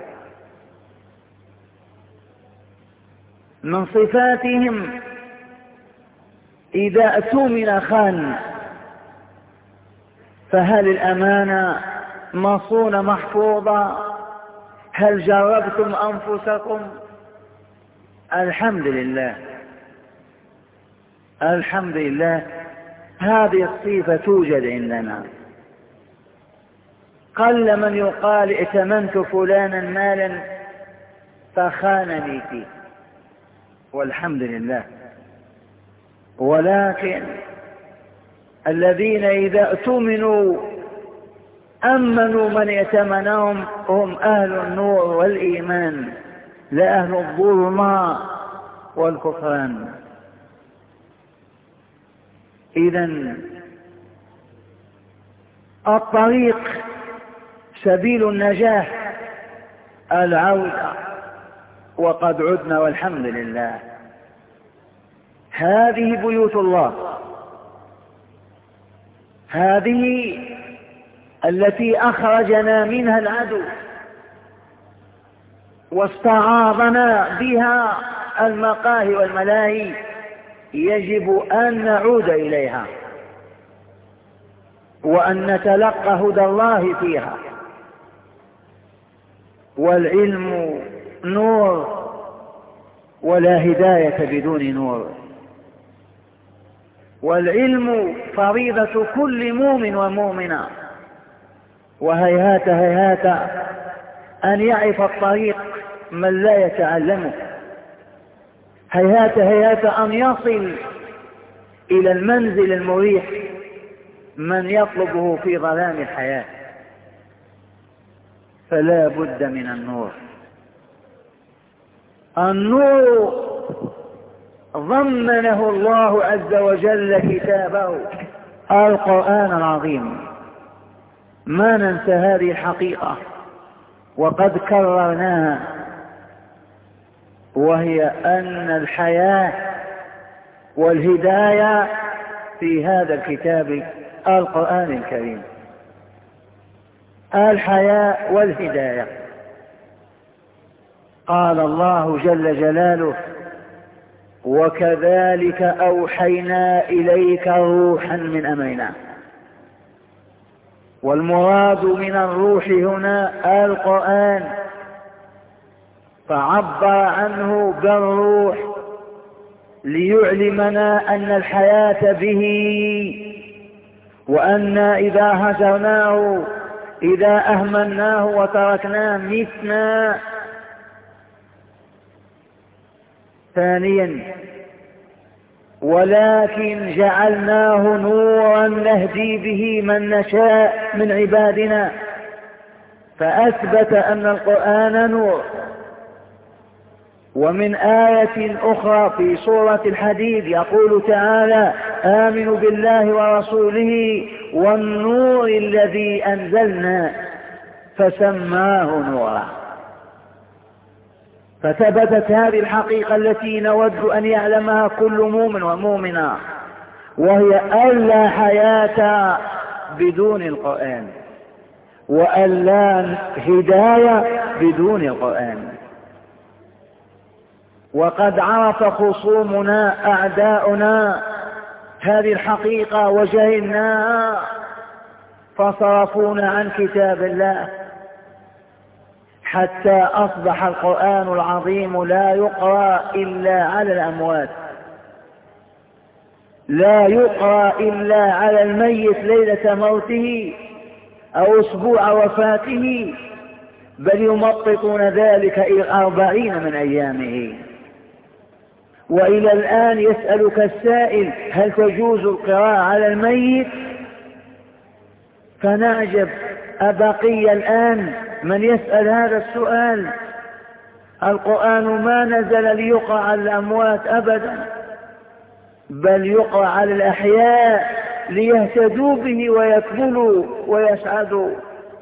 من صفاتهم إذا اؤتمن خان، فهل الأمانة مصونة محفوظة؟ هل جربتم أنفسكم؟ الحمد لله الحمد لله هذه الصفة توجد عندنا. قل من يقال ائتمنت فلانا مالا فخانني فيه، والحمد لله. ولكن الذين إذا اؤتمنوا أمنوا من ائتمنهم هم أهل النور والإيمان، لا أهل الظلم والكفران. إذن الطريق سبيل النجاة العودة، وقد عدنا والحمد لله. هذه بيوت الله، هذه التي أخرجنا منها العدو واستعاضنا بها المقاهي والملاهي، يجب أن نعود إليها وأن نتلقى هدى الله فيها. والعلم نور، ولا هداية بدون نور. والعلم فريضة كل مؤمن ومؤمنة، وهيهات هيهات أن يعرف الطريق من لا يتعلمه، هيهات هيهات أن يصل إلى المنزل المريح من يطلبه في ظلام الحياة. فلا بد من النور. النور ضمنه الله عز وجل كتابه القرآن العظيم. ما ننسى هذه الحقيقة وقد كررناها، وهي أن الحياة والهداية في هذا الكتاب القرآن الكريم. الحياة والهداية. قال الله جل جلاله: وكذلك أوحينا إليك روحا من أمرنا. والمراد من الروح هنا القرآن، فعبر عنه بالروح ليعلمنا أن الحياة به، وأن إذا هجرناه إذا أهملناه وتركناه متنا. ثانيا: ولكن جعلناه نورا نهدي به من نشاء من عبادنا، فأثبت أن القرآن نور. ومن آية أخرى في سورة الحديد يقول تعالى: آمنوا بالله ورسوله والنور الذي أنزلنا، فسماه نورا. فثبتت هذه الحقيقة التي نود أن يعلمها كل مؤمن ومؤمنة، وهي أن لا حياة بدون القرآن، وأن لا هداية بدون القرآن. وقد عرف خصومنا أعداؤنا هذه الحقيقة وجهلناها، فصرفونا عن كتاب الله حتى أصبح القرآن العظيم لا يقرأ إلا على الأموات، لا يقرأ إلا على الميت ليلة موته أو أسبوع وفاته، بل يمططون ذلك إلى أربعين من أيامه. وإلى الآن يسألك السائل هل تجوز القراءة على الميت؟ فنعجب، أبقي الآن من يسأل هذا السؤال؟ القرآن ما نزل ليقرأ على الأموات أبدا، بل يقرأ على الأحياء ليهتدوا به ويكملوا ويسعدوا.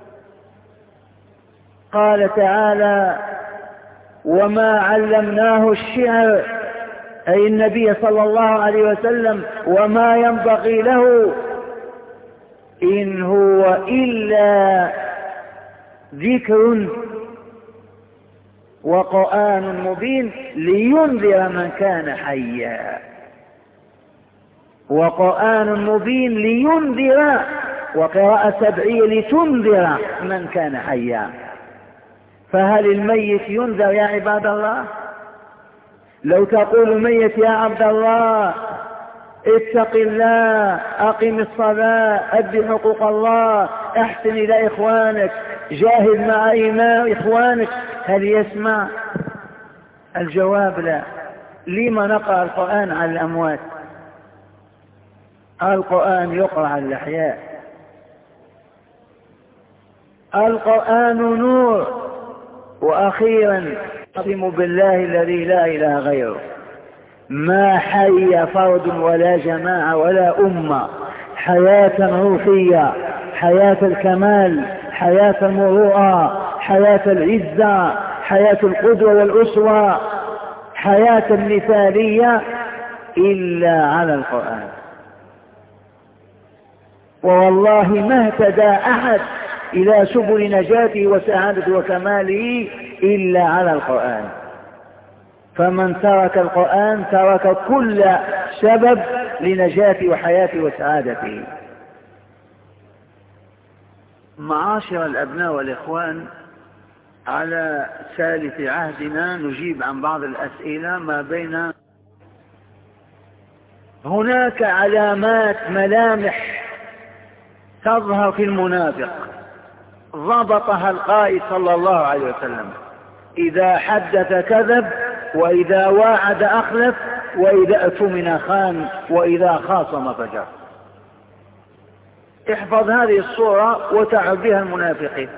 قال تعالى: وما علمناه الشعر، أي النبي صلى الله عليه وسلم، وما ينبغي له، إن هو إلا ذكر وقرآن مبين لينذر من كان حيا. وقرآن مبين لينذر، وقراءة سبعية لتنذر من كان حيا. فهل الميت ينذر يا عباد الله؟ لو تقول الميت: يا عبد الله اتق الله، أقم الصلاة، أدي حقوق الله، أحسن إلى إخوانك، جاهد مع إمام إخوانك، هل يسمع؟ الجواب لا. لما نقرأ القرآن على الأموات؟ القرآن يقرأ على الأحياء. القرآن نور. وأخيرا أقسم بالله الذي لا إله غيره، ما حي فرد ولا جماعة ولا أمة حياة روحية، حياة الكمال، حياة المروءة، حياة العزة، حياة القدوة والأسوة، حياة مثالية إلا على القرآن. ووالله ما اهتدى أحد إلى سبل نجاته وسعادته وكماله إلا على القرآن. فمن ترك القرآن ترك كل سبب لنجاته وحياته وسعادته. معاشر الأبناء والإخوان، على ثالث عهدنا نجيب عن بعض الأسئلة ما بين. هناك علامات ملامح تظهر في المنافق ضبطها القائد صلى الله عليه وسلم: إذا حدث كذب، وإذا واعد أخلف، وإذا اؤتمن خان، وإذا خاصم فجر. احفظ هذه الصورة وتعب بها المنافقين.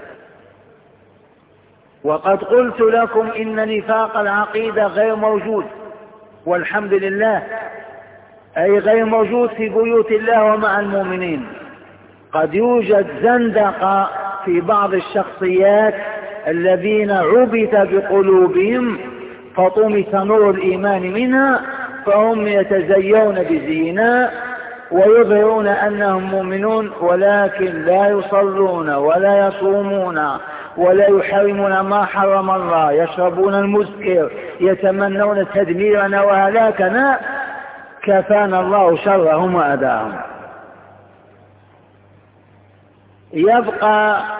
وقد قلت لكم إن نفاق العقيدة غير موجود، والحمد لله، أي غير موجود في بيوت الله ومع المؤمنين. قد يوجد زندقة في بعض الشخصيات الذين عبث بقلوبهم فطمس نور الإيمان منها، فهم يتزيون بزينة ويظهرون أنهم مؤمنون، ولكن لا يصلون ولا يصومون ولا يحرمون ما حرم الله، يشربون المسكر، يتمنون تدميرنا وهلاكنا. كفانا الله شرهم وأذاهم. يبقى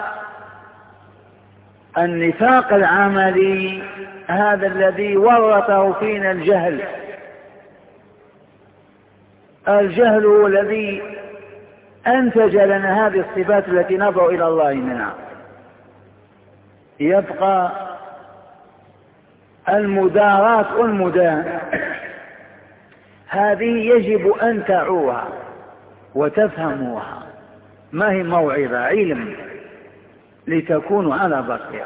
النفاق العملي، هذا الذي ورطه فينا الجهل. الجهل هو الذي أنتج لنا هذه الصفات التي ندعو إلى الله منها. يبقى المداراة والمدانة، هذه يجب أن تعوها وتفهموها. ما هي موعظة؟ علم، لتكونوا على بصيرة.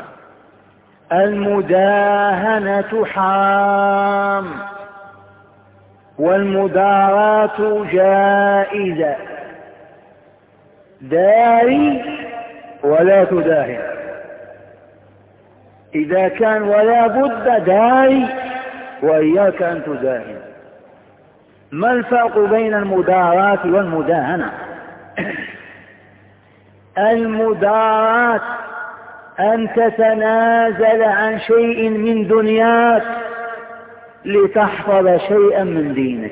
المداهنة حرام، والمداراة جائزة. داري ولا تداهن، إذا كان ولا بد داري، وإياك أن تداهن. ما الفرق بين المداراة والمداهنة؟ المداراة أن تتنازل عن شيء من دنياك لتحفظ شيئا من دينك.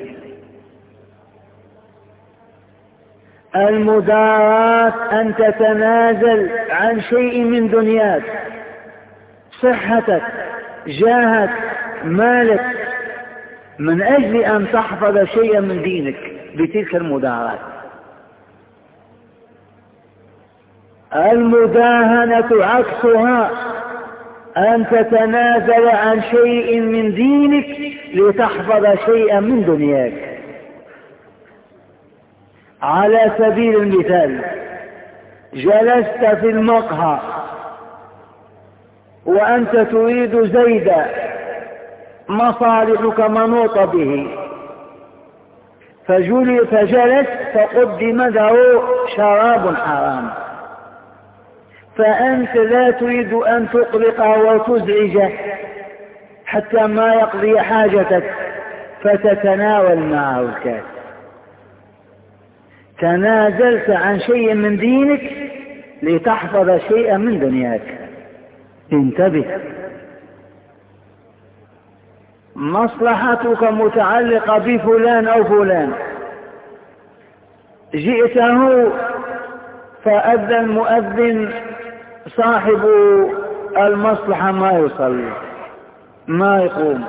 المداراة أن تتنازل عن شيء من دنياك، صحتك، جاهك، مالك، من أجل أن تحفظ شيئا من دينك بتلك المداراة. المداهنة عكسها، أن تتنازل عن شيء من دينك لتحفظ شيئا من دنياك. على سبيل المثال، جلست في المقهى وأنت تريد زيدا، مصالحك منوطة به، فجلس فقدم له شراب حرام، فأنت لا تريد أن تقلقه وتزعجه حتى ما يقضي حاجتك، فتتناول معه الكاس. تنازلت عن شيء من دينك لتحفظ شيئا من دنياك. انتبه، مصلحتك متعلقة بفلان أو فلان، جئته فأذن مؤذن صاحب المصلحة ما يصلي ما يقوم،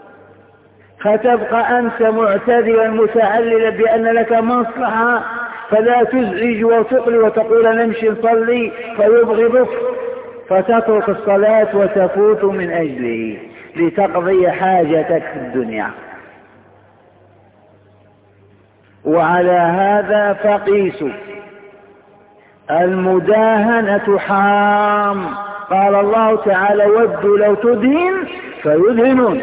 فتبقى أنت معتذرا متعللا بأن لك مصلحة، فلا تزعج وتقلي وتقول نمشي نصلي فيبغضك، فتترك الصلاة وتفوت من أجله لتقضي حاجتك في الدنيا. وعلى هذا فقيسوا، المداهنة حرام. قال الله تعالى: ودوا لو تدهن فيدهنون.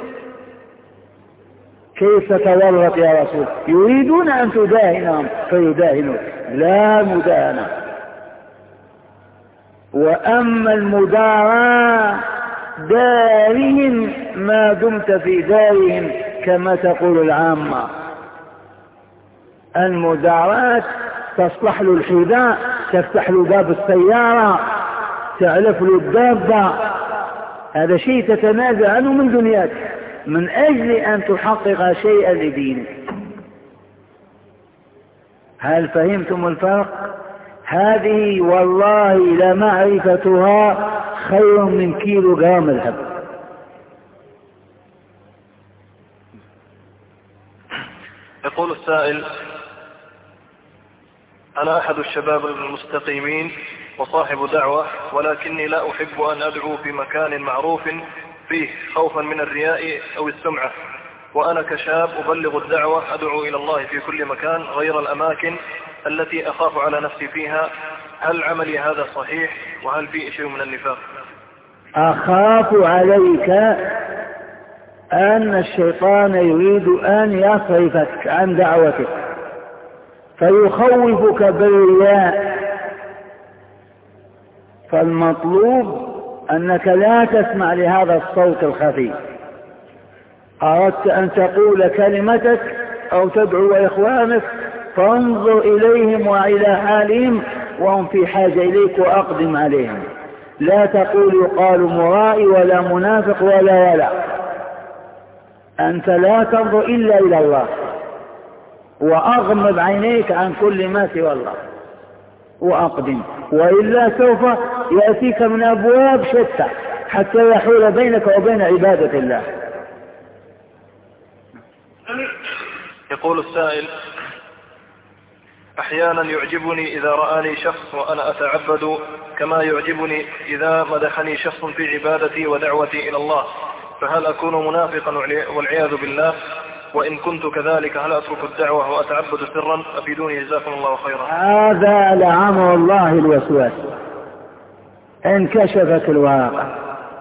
كيف تورط يا رسول؟ يريدون أن تداهنهم فيداهنون، لا مداهنة. وأما المداراة دارهم ما دمت في دارهم كما تقول العامة. المداراة تصلح له الحذاء، تفتح له باب السيارة، تعلف له الدابة، هذا شيء تتنازع عنه من دنياك من أجل أن تحقق شيئا لدينك. هل فهمتم الفرق؟ هذه والله لمعرفتها خير من كيلو جرام الهب. يقول السائل: أنا أحد الشباب المستقيمين وصاحب دعوة، ولكني لا أحب أن أدعو في مكان معروف فيه خوفا من الرياء أو السمعة، وأنا كشاب أبلغ الدعوة أدعو إلى الله في كل مكان غير الأماكن التي أخاف على نفسي فيها. هل عملي هذا صحيح؟ وهل فيه شيء من النفاق؟ أخاف عليك أن الشيطان يريد أن يصرفك عن دعوتك فيخوفك بالرياء، فالمطلوب أنك لا تسمع لهذا الصوت الخفي. أردت أن تقول كلمتك أو تدعو إخوانك فانظر إليهم وإلى حالهم وهم في حاجة إليك وأقدم عليهم. لا تقول يقال مرائي ولا منافق ولا ولا. أنت لا تنظر إلا إلى الله، وأغمض عينيك عن كل ما سوى الله وأقدم، وإلا سوف يأتيك من أبواب شتى حتى يحول بينك وبين عبادة الله. يقول السائل: أحيانا يعجبني إذا رآني شخص وأنا أتعبد، كما يعجبني إذا مدحني شخص في عبادتي ودعوتي إلى الله، فهل أكون منافقا والعياذ بالله؟ وإن كنت كذلك هل أترك الدعوة وأتعبد سرا؟ أفيدوني جزاكم الله خيرا. هذا لعمر الله الوسواس، انكشفت الواقع،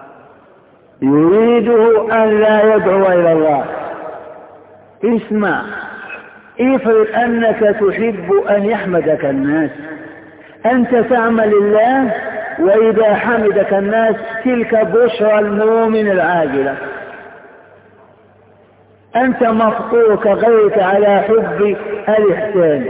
يريده أن لا يدعو إلى الله. اسمع، افرض أنك تحب أن يحمدك الناس، أنت تعمل الله، وإذا حمدك الناس تلك بشرى المؤمن العاجلة. أنت مفطور كغيرك على حب الإحسان،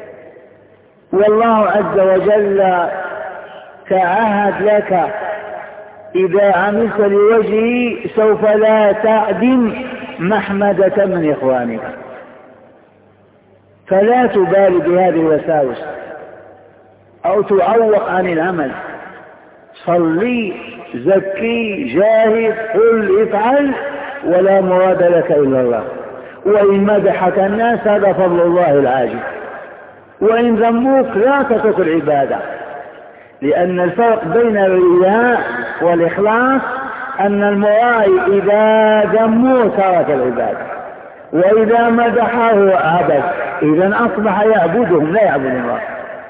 والله عز وجل تعهد لك إذا عملت لوجهه سوف لا تعدم محمدة من إخوانك، فلا تبالي بهذه الوساوس أو تعوق عن العمل. صلي، زكي، جاهد، قل، افعل، ولا مراد لك إلا الله. وإن مدحك الناس هذا فضل الله العاجل، وإن ذموك لا تترك العبادة، لأن الفرق بين الرياء والإخلاص أن المرائي إذا ذموه ترك العبادة، وإذا مدحه عبد، إذا أصبح يعبدهم لا يعبد الله.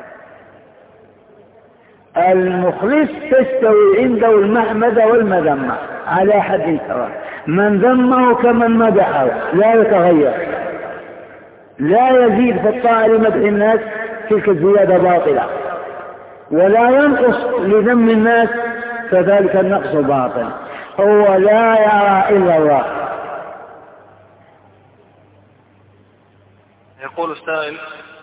المخلص تستوي عنده المحمد والمذمة على حد سواء، من ذمه كمن مدحه لا يتغير، لا يزيد في الطاعة لمدح الناس تلك الزيادة باطلة، ولا ينقص لذم الناس فذلك النقص باطل. هو لا يرى إلا الله. يقول السائل،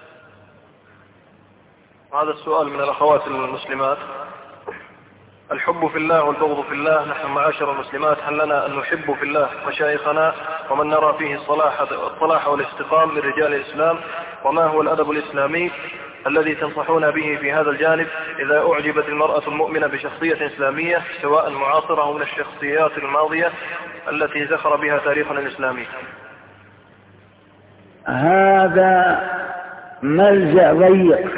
هذا السؤال من الأخوات المسلمات: الحب في الله والبغض في الله، نحن معاشر المسلمات هل لنا أن نحب في الله مشايخنا ومن نرى فيه الصلاح, الصلاح والاستقام من رجال الإسلام؟ وما هو الأدب الإسلامي الذي تنصحون به في هذا الجانب إذا أعجبت المرأة المؤمنة بشخصية إسلامية سواء معاصرة أو من الشخصيات الماضية التي زخر بها تاريخنا الإسلامي؟ هذا ملجأ ضيق،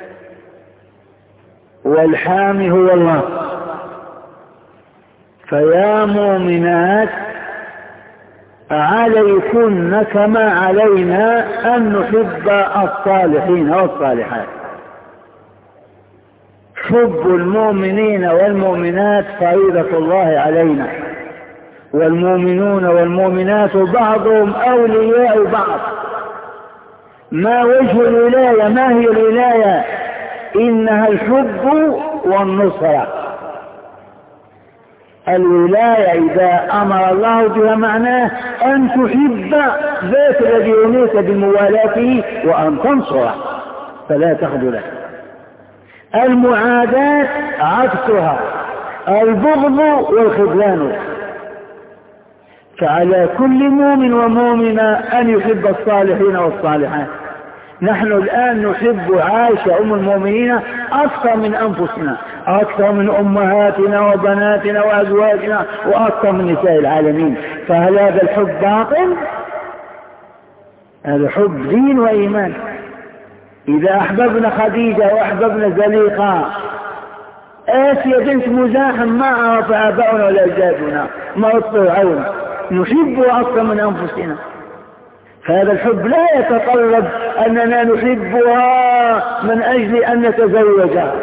والحامي هو الله. فيا مؤمنات عليكن كما علينا أن نحب الصالحين والصالحات. حب المؤمنين والمؤمنات فريضة الله علينا، والمؤمنون والمؤمنات بعضهم أولياء بعض. ما وجه الولاية؟ ما هي الولاية؟ إنها الحب والنصرة. الولاية إذا أمر الله بها معناه أن تحب ذات الذي يميت بموالاته وأن تنصره فلا تخذله. المعاداة عكسها البغض والخذلان. فعلى كل مؤمن ومؤمنة أن يحب الصالحين والصالحات. نحن الآن نحب عائشة أم المؤمنين أكثر من أنفسنا، أكثر من أمهاتنا وبناتنا وأزواجنا، وأكثر من نساء العالمين. فهل هذا الحب باطل؟ هذا حب دين وإيمان. إذا أحببنا خديجة وأحببنا زليقة، آسيا بنت مزاحم ما عرف آباؤنا ولا أجدادنا، مرت فرعون، نحبه أكثر من أنفسنا. فهذا الحب لا يتطلب أننا نحبها من أجل أن نتزوجها.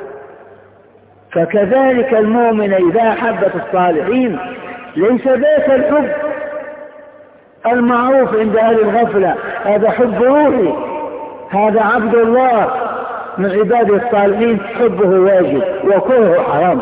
فكذلك المؤمن إذا أحبت الصالحين ليس ذاك الحب المعروف عند أهل الغفلة، هذا حب روحي، هذا عبد الله من عباده الصالحين، حبه واجب وكرهه حرام.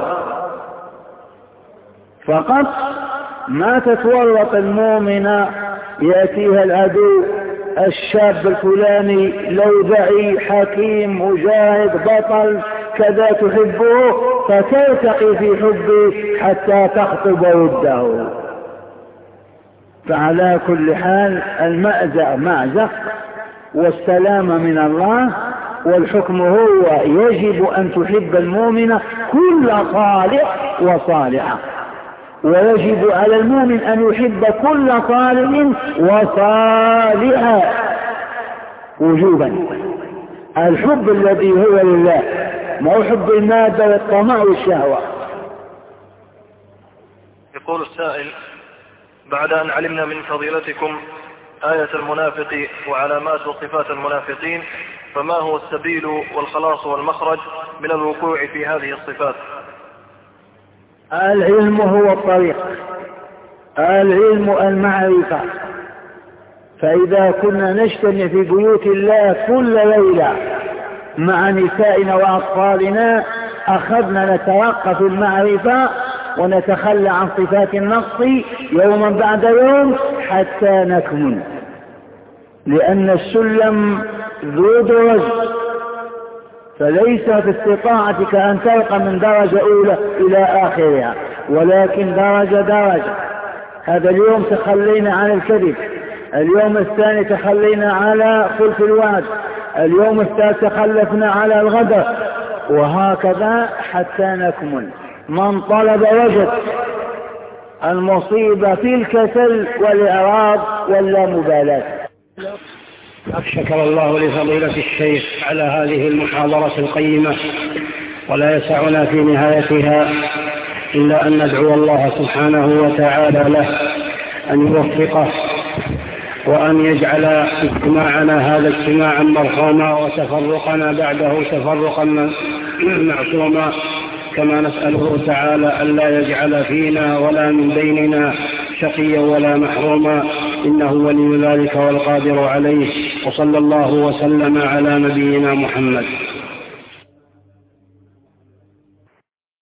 فقط ما تتورط المؤمنة يأتيها العدو الشاب الفلاني لوذعي حكيم مجاهد بطل كذا تحبه، فترتقي في حبه حتى تخطب وده. فعلى كل حال المأزق معزق والسلام من الله، والحكم هو يجب أن تحب المؤمن كل صالح وصالحة، ويجب على المؤمن أن يحب كل صالح وصالحة وجوبا. الحب الذي هو لله، ما هو حب المادة والطمع والشهوة. يقول السائل: بعد أن علمنا من فضيلتكم آية المنافق وعلامات وصفات المنافقين، فما هو السبيل والخلاص والمخرج من الوقوع في هذه الصفات؟ العلم هو الطريق، العلم المعرفة. فإذا كنا نجتمع في بيوت الله كل ليلة مع نسائنا وأطفالنا أخذنا نترقى في المعرفة ونتخلى عن صفات النقص يوما بعد يوم، حتى نكمن، لأن السلم ذو درج، فليس في استطاعتك أن ترقى من درجة أولى إلى آخرها، ولكن درجة درجة. هذا اليوم تخلينا عن الكذب، اليوم الثاني تخلينا على خلف الوعد، اليوم الثالث تخلفنا على الغدر، وهكذا حتى نكمل. من طلب وجد. المصيبة في الكسل والإعراض واللامبالاة. شكر الله لفضيلة الشيخ على هذه المحاضرة القيمة، ولا يسعنا في نهايتها إلا أن ندعو الله سبحانه وتعالى له أن يوفقه، وأن يجعل اجتماعنا هذا اجتماعا مرحوما، وتفرقنا بعده تفرقا معصوما، كما نسأله تعالى ألا يجعل فينا ولا من بيننا شقيا ولا محروما، إنه ولي ذلك والقادر عليه. وصلى الله وسلم على نبينا محمد.